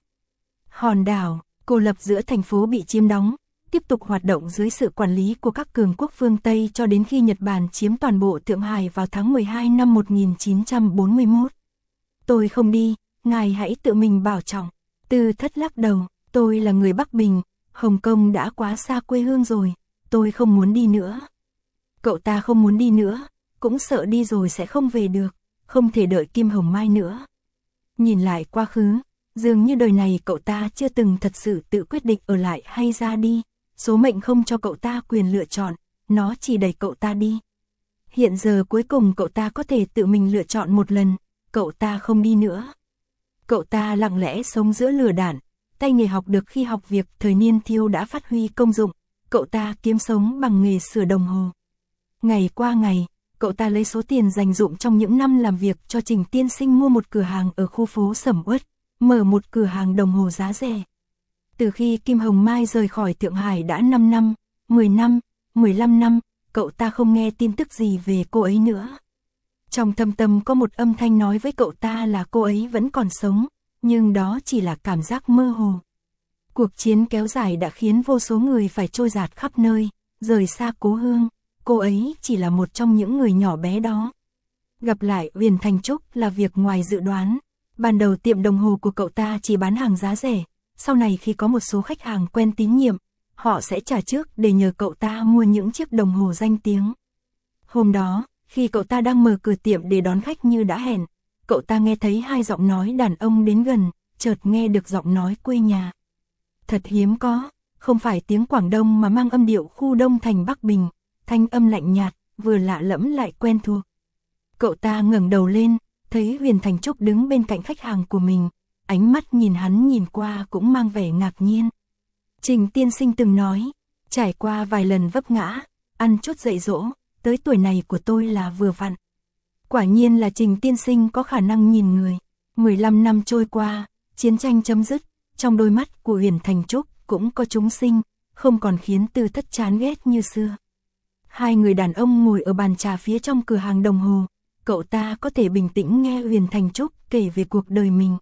hòn đảo cô lập giữa thành phố bị chiếm đóng, tiếp tục hoạt động dưới sự quản lý của các cường quốc phương Tây cho đến khi Nhật Bản chiếm toàn bộ Thượng Hải vào tháng mười hai năm một nghìn chín trăm bốn mươi mốt. Tôi không đi, ngài hãy tự mình bảo trọng. Tư Thất lắc đầu, tôi là người Bắc Bình, Hồng Kông đã quá xa quê hương rồi, tôi không muốn đi nữa. Cậu ta không muốn đi nữa, cũng sợ đi rồi sẽ không về được, không thể đợi Kim Hồng Mai nữa. Nhìn lại quá khứ, dường như đời này cậu ta chưa từng thật sự tự quyết định ở lại hay ra đi. Số mệnh không cho cậu ta quyền lựa chọn, nó chỉ đẩy cậu ta đi. Hiện giờ cuối cùng cậu ta có thể tự mình lựa chọn một lần, cậu ta không đi nữa. Cậu ta lặng lẽ sống giữa lửa đạn, tay nghề học được khi học việc thời niên thiếu đã phát huy công dụng, cậu ta kiếm sống bằng nghề sửa đồng hồ. Ngày qua ngày, cậu ta lấy số tiền dành dụm trong những năm làm việc cho Trình tiên sinh mua một cửa hàng ở khu phố Sầm Uất, mở một cửa hàng đồng hồ giá rẻ. Từ khi Kim Hồng Mai rời khỏi Thượng Hải đã năm năm, mười năm, mười lăm năm, cậu ta không nghe tin tức gì về cô ấy nữa. Trong thâm tâm có một âm thanh nói với cậu ta là cô ấy vẫn còn sống, nhưng đó chỉ là cảm giác mơ hồ. Cuộc chiến kéo dài đã khiến vô số người phải trôi dạt khắp nơi, rời xa cố hương, cô ấy chỉ là một trong những người nhỏ bé đó. Gặp lại Huyền Thành Trúc là việc ngoài dự đoán, ban đầu tiệm đồng hồ của cậu ta chỉ bán hàng giá rẻ. Sau này khi có một số khách hàng quen tín nhiệm, họ sẽ trả trước để nhờ cậu ta mua những chiếc đồng hồ danh tiếng. Hôm đó, khi cậu ta đang mở cửa tiệm để đón khách như đã hẹn, cậu ta nghe thấy hai giọng nói đàn ông đến gần, chợt nghe được giọng nói quê nhà. Thật hiếm có, không phải tiếng Quảng Đông mà mang âm điệu khu Đông thành Bắc Bình, thanh âm lạnh nhạt, vừa lạ lẫm lại quen thuộc. Cậu ta ngẩng đầu lên, thấy Huyền Thành Trúc đứng bên cạnh khách hàng của mình. Ánh mắt nhìn hắn nhìn qua cũng mang vẻ ngạc nhiên. Trình tiên sinh từng nói, trải qua vài lần vấp ngã, ăn chút dạy dỗ, tới tuổi này của tôi là vừa vặn. Quả nhiên là Trình tiên sinh có khả năng nhìn người. mười lăm năm trôi qua, chiến tranh chấm dứt, trong đôi mắt của Huyền Thành Trúc cũng có chúng sinh, không còn khiến Tư Thất chán ghét như xưa. Hai người đàn ông ngồi ở bàn trà phía trong cửa hàng đồng hồ, cậu ta có thể bình tĩnh nghe Huyền Thành Trúc kể về cuộc đời mình.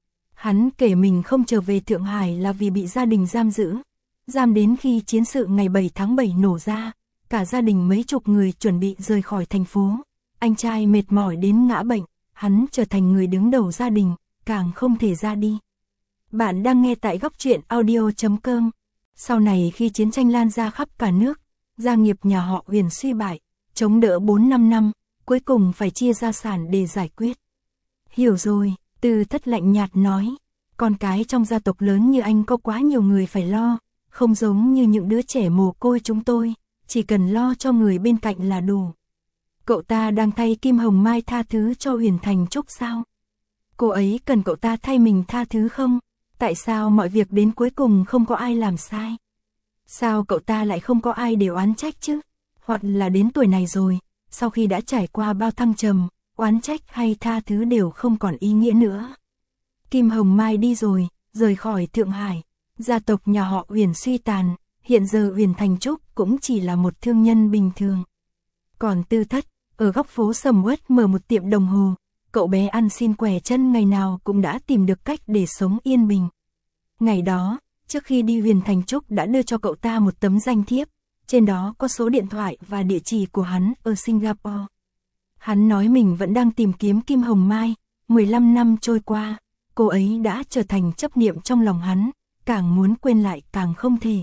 Hắn kể mình không trở về Thượng Hải là vì bị gia đình giam giữ, giam đến khi chiến sự ngày bảy tháng bảy nổ ra, cả gia đình mấy chục người chuẩn bị rời khỏi thành phố. Anh trai mệt mỏi đến ngã bệnh, hắn trở thành người đứng đầu gia đình, càng không thể ra đi. Bạn đang nghe tại góc truyện audio chấm com. Sau này khi chiến tranh lan ra khắp cả nước, gia nghiệp nhà họ Huyền suy bại, chống đỡ bốn năm năm, cuối cùng phải chia gia sản để giải quyết. Hiểu rồi, Tư Thất lạnh nhạt nói, con cái trong gia tộc lớn như anh có quá nhiều người phải lo, không giống như những đứa trẻ mồ côi chúng tôi, chỉ cần lo cho người bên cạnh là đủ. Cậu ta đang thay Kim Hồng Mai tha thứ cho Huyền Thành Trúc sao? Cô ấy cần cậu ta thay mình tha thứ không? Tại sao mọi việc đến cuối cùng không có ai làm sai? Sao cậu ta lại không có ai để oán trách chứ? Hoặc là đến tuổi này rồi, sau khi đã trải qua bao thăng trầm, oán trách hay tha thứ đều không còn ý nghĩa nữa. Kim Hồng Mai đi rồi, rời khỏi Thượng Hải, gia tộc nhà họ Huyền suy tàn, hiện giờ Huyền Thành Trúc cũng chỉ là một thương nhân bình thường. Còn Tư Thất, ở góc phố sầm uất mở một tiệm đồng hồ, cậu bé ăn xin quẻ chân ngày nào cũng đã tìm được cách để sống yên bình. Ngày đó, trước khi đi Huyền Thành Trúc đã đưa cho cậu ta một tấm danh thiếp, trên đó có số điện thoại và địa chỉ của hắn ở Singapore. Hắn nói mình vẫn đang tìm kiếm Kim Hồng Mai, mười lăm năm trôi qua, cô ấy đã trở thành chấp niệm trong lòng hắn, càng muốn quên lại càng không thể.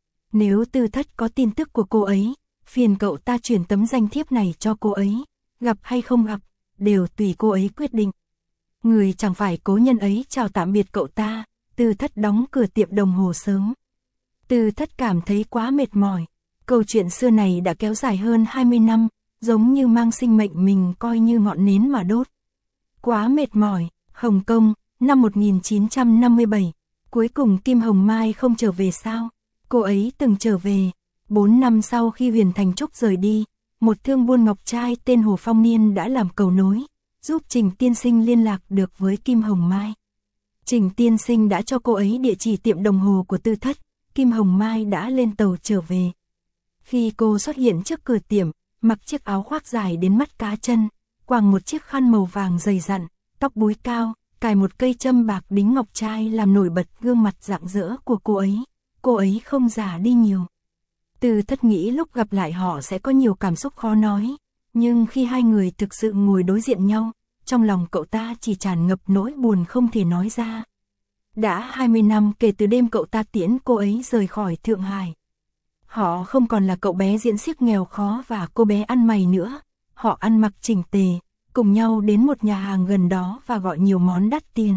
Nếu Tư Thất có tin tức của cô ấy, phiền cậu ta chuyển tấm danh thiếp này cho cô ấy, gặp hay không gặp, đều tùy cô ấy quyết định. Người chẳng phải cố nhân ấy chào tạm biệt cậu ta, Tư Thất đóng cửa tiệm đồng hồ sớm. Tư Thất cảm thấy quá mệt mỏi, câu chuyện xưa này đã kéo dài hơn hai mươi năm, giống như mang sinh mệnh mình coi như ngọn nến mà đốt. Quá mệt mỏi. Hồng Kông, năm một nghìn chín trăm năm mươi bảy, cuối cùng Kim Hồng Mai không trở về sao? Cô ấy từng trở về. Bốn năm sau khi Huyền Thành Trúc rời đi, một thương buôn ngọc trai tên Hồ Phong Niên đã làm cầu nối, giúp Trình Tiên Sinh liên lạc được với Kim Hồng Mai. Trình Tiên Sinh đã cho cô ấy địa chỉ tiệm đồng hồ của Tư Thất, Kim Hồng Mai đã lên tàu trở về. Khi cô xuất hiện trước cửa tiệm, mặc chiếc áo khoác dài đến mắt cá chân, quàng một chiếc khăn màu vàng dày dặn, tóc búi cao, cài một cây châm bạc đính ngọc trai làm nổi bật gương mặt rạng rỡ của cô ấy. Cô ấy không già đi nhiều. Tư Thất nghĩ lúc gặp lại họ sẽ có nhiều cảm xúc khó nói, nhưng khi hai người thực sự ngồi đối diện nhau, trong lòng cậu ta chỉ tràn ngập nỗi buồn không thể nói ra. Đã hai mươi năm kể từ đêm cậu ta tiễn cô ấy rời khỏi Thượng Hải. Họ không còn là cậu bé diễn xiếc nghèo khó và cô bé ăn mày nữa, họ ăn mặc chỉnh tề, cùng nhau đến một nhà hàng gần đó và gọi nhiều món đắt tiền.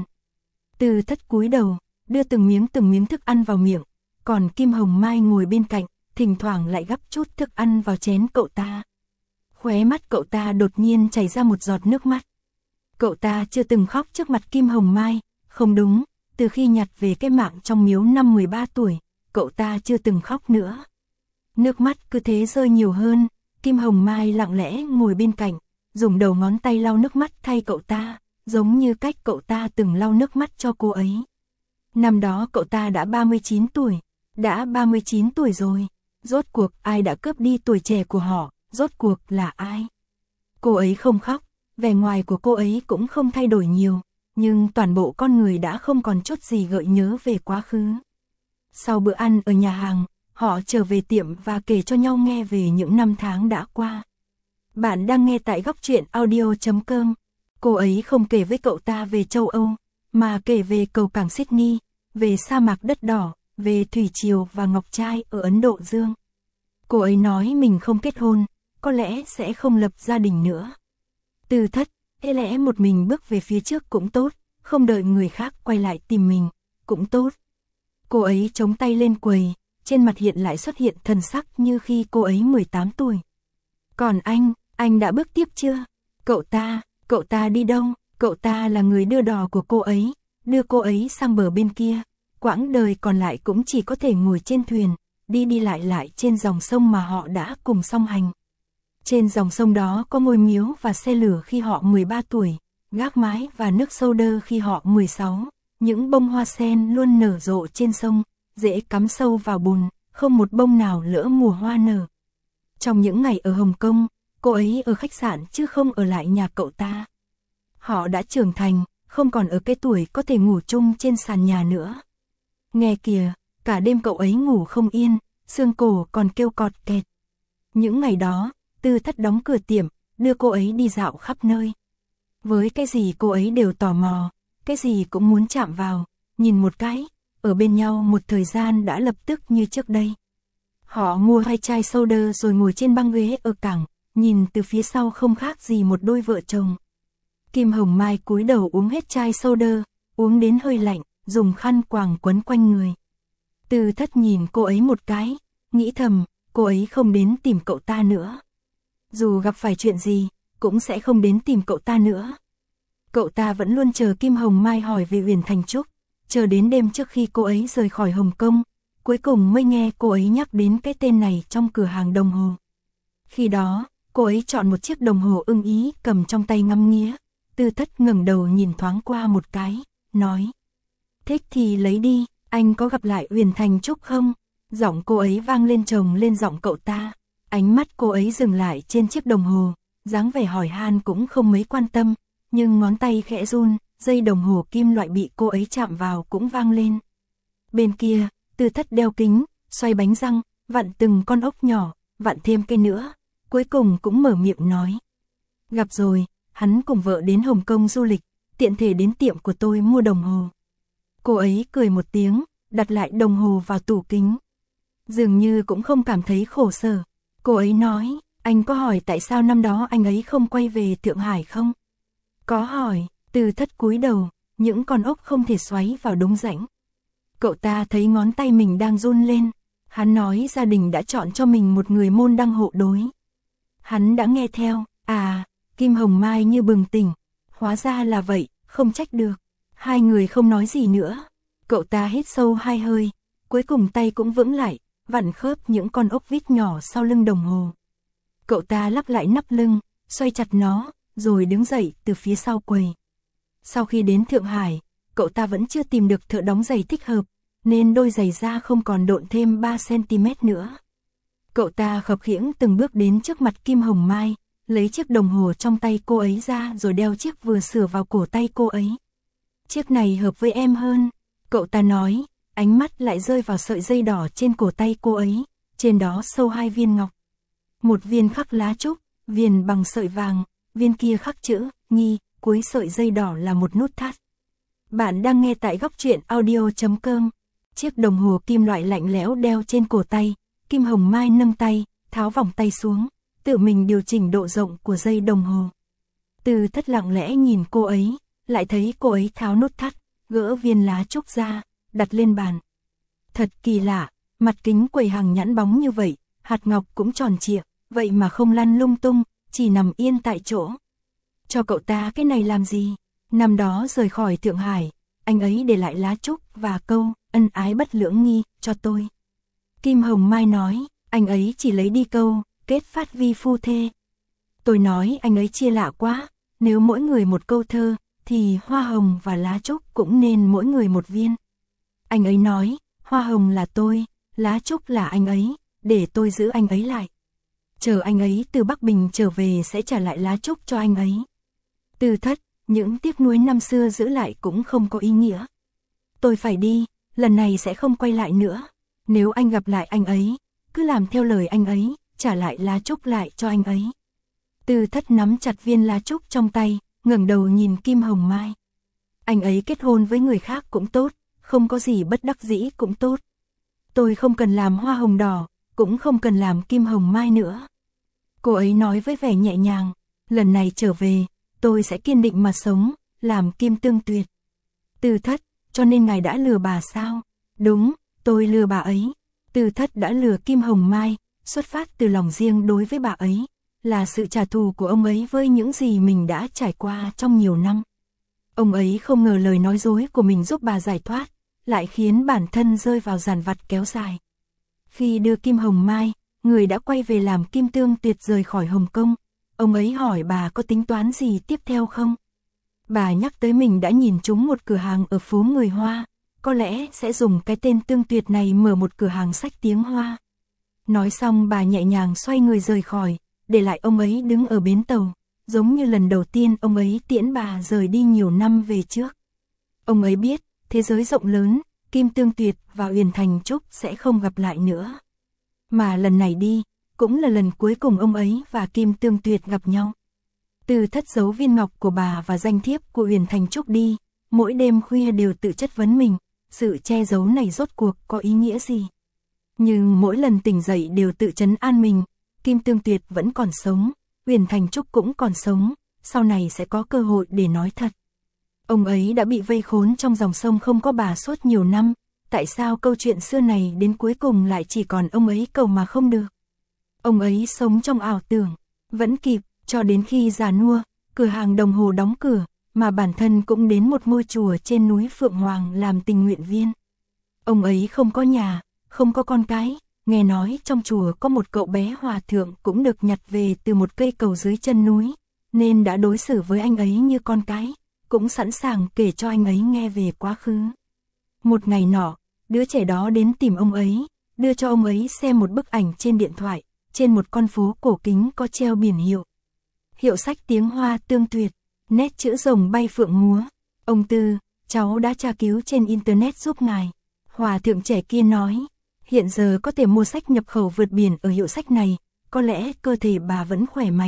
Tư Thất cúi đầu, đưa từng miếng từng miếng thức ăn vào miệng, còn Kim Hồng Mai ngồi bên cạnh, thỉnh thoảng lại gắp chút thức ăn vào chén cậu ta. Khóe mắt cậu ta đột nhiên chảy ra một giọt nước mắt. Cậu ta chưa từng khóc trước mặt Kim Hồng Mai, không đúng, từ khi nhặt về cái mạng trong miếu năm mười ba tuổi, cậu ta chưa từng khóc nữa. Nước mắt cứ thế rơi nhiều hơn, Kim Hồng Mai lặng lẽ ngồi bên cạnh, dùng đầu ngón tay lau nước mắt thay cậu ta, giống như cách cậu ta từng lau nước mắt cho cô ấy. Năm đó cậu ta đã ba mươi chín tuổi, đã ba mươi chín tuổi rồi, rốt cuộc ai đã cướp đi tuổi trẻ của họ, rốt cuộc là ai? Cô ấy không khóc, vẻ ngoài của cô ấy cũng không thay đổi nhiều, nhưng toàn bộ con người đã không còn chút gì gợi nhớ về quá khứ. Sau bữa ăn ở nhà hàng, họ trở về tiệm và kể cho nhau nghe về những năm tháng đã qua. Bạn đang nghe tại góc truyện audio chấm com. Cô ấy không kể với cậu ta về châu Âu, mà kể về cầu cảng Sydney, về sa mạc đất đỏ, về thủy triều và ngọc trai ở Ấn Độ Dương. Cô ấy nói mình không kết hôn, có lẽ sẽ không lập gia đình nữa. Tư Thất, có lẽ một mình bước về phía trước cũng tốt, không đợi người khác quay lại tìm mình, cũng tốt. Cô ấy chống tay lên quầy, trên mặt hiện lại xuất hiện thần sắc như khi cô ấy mười tám tuổi. Còn anh, anh đã bước tiếp chưa? Cậu ta, cậu ta đi đâu? Cậu ta là người đưa đò của cô ấy, đưa cô ấy sang bờ bên kia. Quãng đời còn lại cũng chỉ có thể ngồi trên thuyền, đi đi lại lại trên dòng sông mà họ đã cùng song hành. Trên dòng sông đó có ngôi miếu và xe lửa khi họ mười ba tuổi, gác mái và nước sâu đơ khi họ mười sáu. Những bông hoa sen luôn nở rộ trên sông, dễ cắm sâu vào bùn, không một bông nào lỡ mùa hoa nở. Trong những ngày ở Hồng Kông, cô ấy ở khách sạn chứ không ở lại nhà cậu ta. Họ đã trưởng thành, không còn ở cái tuổi có thể ngủ chung trên sàn nhà nữa. Nghe kìa, cả đêm cậu ấy ngủ không yên, xương cổ còn kêu cọt kẹt. Những ngày đó, Tư Thất đóng cửa tiệm, đưa cô ấy đi dạo khắp nơi. Với cái gì cô ấy đều tò mò, cái gì cũng muốn chạm vào, nhìn một cái, ở bên nhau một thời gian đã lập tức như trước đây. Họ mua hai chai soda rồi ngồi trên băng ghế ở cảng, nhìn từ phía sau không khác gì một đôi vợ chồng. Kim Hồng Mai cúi đầu uống hết chai soda, uống đến hơi lạnh, dùng khăn quàng quấn quanh người. Tư Thất nhìn cô ấy một cái, nghĩ thầm, cô ấy không đến tìm cậu ta nữa. Dù gặp phải chuyện gì, cũng sẽ không đến tìm cậu ta nữa. Cậu ta vẫn luôn chờ Kim Hồng Mai hỏi về Uyển Thành Trúc, chờ đến đêm trước khi cô ấy rời khỏi Hồng Kông, cuối cùng mới nghe cô ấy nhắc đến cái tên này trong cửa hàng đồng hồ. Khi đó, cô ấy chọn một chiếc đồng hồ ưng ý cầm trong tay ngắm nghía. Tư Thất ngẩng đầu nhìn thoáng qua một cái, nói: thích thì lấy đi, anh có gặp lại Uyển Thành Trúc không? Giọng cô ấy vang lên chồng lên giọng cậu ta. Ánh mắt cô ấy dừng lại trên chiếc đồng hồ, dáng vẻ hỏi han cũng không mấy quan tâm, nhưng ngón tay khẽ run, dây đồng hồ kim loại bị cô ấy chạm vào cũng vang lên. Bên kia, Tư Thất đeo kính, xoay bánh răng, vặn từng con ốc nhỏ, vặn thêm cây nữa, cuối cùng cũng mở miệng nói: gặp rồi, hắn cùng vợ đến Hồng Kông du lịch, tiện thể đến tiệm của tôi mua đồng hồ. Cô ấy cười một tiếng, đặt lại đồng hồ vào tủ kính. Dường như cũng không cảm thấy khổ sở. Cô ấy nói: anh có hỏi tại sao năm đó anh ấy không quay về Thượng Hải không? Có hỏi. Tư Thất cúi đầu, những con ốc không thể xoáy vào đống rãnh. Cậu ta thấy ngón tay mình đang run lên. Hắn nói gia đình đã chọn cho mình một người môn đăng hộ đối. Hắn đã nghe theo. À, Kim Hồng Mai như bừng tỉnh. Hóa ra là vậy, không trách được. Hai người không nói gì nữa. Cậu ta hít sâu hai hơi, cuối cùng tay cũng vững lại, vặn khớp những con ốc vít nhỏ sau lưng đồng hồ. Cậu ta lắp lại nắp lưng, xoay chặt nó, rồi đứng dậy từ phía sau quầy. Sau khi đến Thượng Hải, cậu ta vẫn chưa tìm được thợ đóng giày thích hợp, nên đôi giày da không còn độn thêm ba xăng-ti-mét nữa. Cậu ta khập khiễng từng bước đến trước mặt Kim Hồng Mai, lấy chiếc đồng hồ trong tay cô ấy ra rồi đeo chiếc vừa sửa vào cổ tay cô ấy. Chiếc này hợp với em hơn, cậu ta nói, ánh mắt lại rơi vào sợi dây đỏ trên cổ tay cô ấy, trên đó sâu hai viên ngọc. Một viên khắc lá trúc, viền bằng sợi vàng, viên kia khắc chữ Nhi, cuối sợi dây đỏ là một nút thắt. Bạn đang nghe tại góc truyện audio chấm com. Chiếc đồng hồ kim loại lạnh lẽo đeo trên cổ tay, Kim Hồng Mai nâng tay, tháo vòng tay xuống, tự mình điều chỉnh độ rộng của dây đồng hồ. Tư Thất lặng lẽ nhìn cô ấy, lại thấy cô ấy tháo nút thắt, gỡ viên lá trúc ra, đặt lên bàn. Thật kỳ lạ, mặt kính quầy hàng nhẵn bóng như vậy, hạt ngọc cũng tròn trịa, vậy mà không lăn lung tung, chỉ nằm yên tại chỗ. Cho cậu ta cái này làm gì? Năm đó rời khỏi Thượng Hải, anh ấy để lại lá trúc và câu ân ái bất lưỡng nghi cho tôi. Kim Hồng Mai nói, anh ấy chỉ lấy đi câu kết phát vi phu thê. Tôi nói anh ấy chia lạ quá, nếu mỗi người một câu thơ, thì hoa hồng và lá trúc cũng nên mỗi người một viên. Anh ấy nói, hoa hồng là tôi, lá trúc là anh ấy, để tôi giữ anh ấy lại. Chờ anh ấy từ Bắc Bình trở về sẽ trả lại lá trúc cho anh ấy. Tư Thất, những tiếc nuối năm xưa giữ lại cũng không có ý nghĩa. Tôi phải đi, lần này sẽ không quay lại nữa. Nếu anh gặp lại anh ấy, cứ làm theo lời anh ấy, trả lại lá trúc lại cho anh ấy. Tư Thất nắm chặt viên lá trúc trong tay, ngẩng đầu nhìn Kim Hồng Mai. Anh ấy kết hôn với người khác cũng tốt, không có gì bất đắc dĩ cũng tốt. Tôi không cần làm hoa hồng đỏ, cũng không cần làm Kim Hồng Mai nữa. Cô ấy nói với vẻ nhẹ nhàng, lần này trở về, tôi sẽ kiên định mà sống, làm kim tương tuyệt. Tư Thất, cho nên ngài đã lừa bà sao? Đúng, tôi lừa bà ấy. Tư Thất đã lừa Kim Hồng Mai, xuất phát từ lòng riêng đối với bà ấy, là sự trả thù của ông ấy với những gì mình đã trải qua trong nhiều năm. Ông ấy không ngờ lời nói dối của mình giúp bà giải thoát, lại khiến bản thân rơi vào giàn vặt kéo dài. Khi đưa Kim Hồng Mai, người đã quay về làm kim tương tuyệt rời khỏi Hồng Kông, ông ấy hỏi bà có tính toán gì tiếp theo không? Bà nhắc tới mình đã nhìn trúng một cửa hàng ở phố người Hoa, có lẽ sẽ dùng cái tên tương tuyệt này mở một cửa hàng sách tiếng Hoa. Nói xong bà nhẹ nhàng xoay người rời khỏi, để lại ông ấy đứng ở bến tàu, giống như lần đầu tiên ông ấy tiễn bà rời đi nhiều năm về trước. Ông ấy biết, thế giới rộng lớn, Kim Tương Tuyệt và Uyển Thành Trúc sẽ không gặp lại nữa. Mà lần này đi, cũng là lần cuối cùng ông ấy và Kim Tương Tuyệt gặp nhau. Từ thất giấu viên ngọc của bà và danh thiếp của Uyển Thành Trúc đi, mỗi đêm khuya đều tự chất vấn mình, sự che giấu này rốt cuộc có ý nghĩa gì? Nhưng mỗi lần tỉnh dậy đều tự trấn an mình, Kim Tương Tuyệt vẫn còn sống, Uyển Thành Trúc cũng còn sống, sau này sẽ có cơ hội để nói thật. Ông ấy đã bị vây khốn trong dòng sông không có bà suốt nhiều năm, tại sao câu chuyện xưa này đến cuối cùng lại chỉ còn ông ấy cầu mà không được? Ông ấy sống trong ảo tưởng, vẫn kịp, cho đến khi già nua, cửa hàng đồng hồ đóng cửa, mà bản thân cũng đến một ngôi chùa trên núi Phượng Hoàng làm tình nguyện viên. Ông ấy không có nhà, không có con cái, nghe nói trong chùa có một cậu bé hòa thượng cũng được nhặt về từ một cây cầu dưới chân núi, nên đã đối xử với anh ấy như con cái, cũng sẵn sàng kể cho anh ấy nghe về quá khứ. Một ngày nọ, đứa trẻ đó đến tìm ông ấy, đưa cho ông ấy xem một bức ảnh trên điện thoại, trên một con phố cổ kính có treo biển hiệu. Hiệu sách tiếng Hoa Tương Tuyệt, nét chữ rồng bay phượng múa. Ông Tư, cháu đã tra cứu trên Internet giúp ngài. Hòa thượng trẻ kia nói, hiện giờ có thể mua sách nhập khẩu vượt biển ở hiệu sách này, có lẽ cơ thể bà vẫn khỏe mạnh.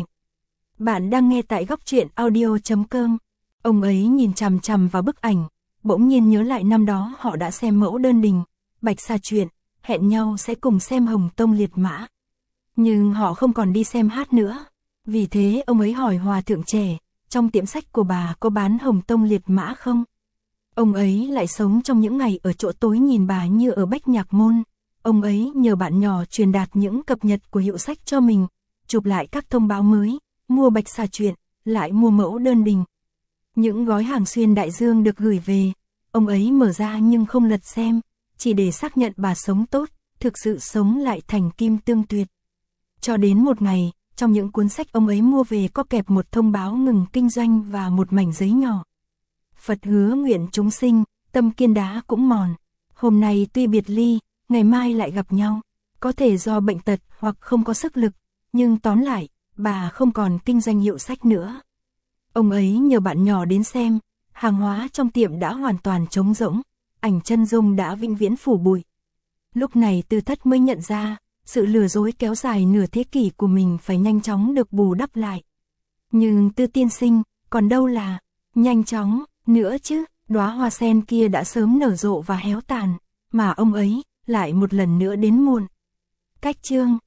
Bạn đang nghe tại góc truyện audio chấm com. Ông ấy nhìn chằm chằm vào bức ảnh, bỗng nhiên nhớ lại năm đó họ đã xem Mẫu Đơn Đình, Bạch Xà Truyện, hẹn nhau sẽ cùng xem Hồng Tông Liệt Mã. Nhưng họ không còn đi xem hát nữa. Vì thế ông ấy hỏi hòa thượng trẻ, trong tiệm sách của bà có bán Hồng Tông Liệt Mã không? Ông ấy lại sống trong những ngày ở chỗ tối nhìn bà như ở Bách Nhạc Môn. Ông ấy nhờ bạn nhỏ truyền đạt những cập nhật của hiệu sách cho mình, chụp lại các thông báo mới, mua Bạch Xà Truyện, lại mua Mẫu Đơn Đình. Những gói hàng xuyên đại dương được gửi về, ông ấy mở ra nhưng không lật xem, chỉ để xác nhận bà sống tốt, thực sự sống lại thành Kim Tương Tuyệt. Cho đến một ngày, trong những cuốn sách ông ấy mua về có kẹp một thông báo ngừng kinh doanh và một mảnh giấy nhỏ. Phật hứa nguyện chúng sinh, tâm kiên đá cũng mòn. Hôm nay tuy biệt ly, ngày mai lại gặp nhau. Có thể do bệnh tật hoặc không có sức lực, nhưng tóm lại, bà không còn kinh doanh hiệu sách nữa. Ông ấy nhờ bạn nhỏ đến xem, hàng hóa trong tiệm đã hoàn toàn trống rỗng, ảnh chân dung đã vĩnh viễn phủ bụi. Lúc này Tư Thất mới nhận ra, sự lừa dối kéo dài nửa thế kỷ của mình phải nhanh chóng được bù đắp lại. Nhưng Tư tiên sinh, còn đâu là nhanh chóng nữa chứ, đóa hoa sen kia đã sớm nở rộ và héo tàn, mà ông ấy lại một lần nữa đến muộn. Cách chương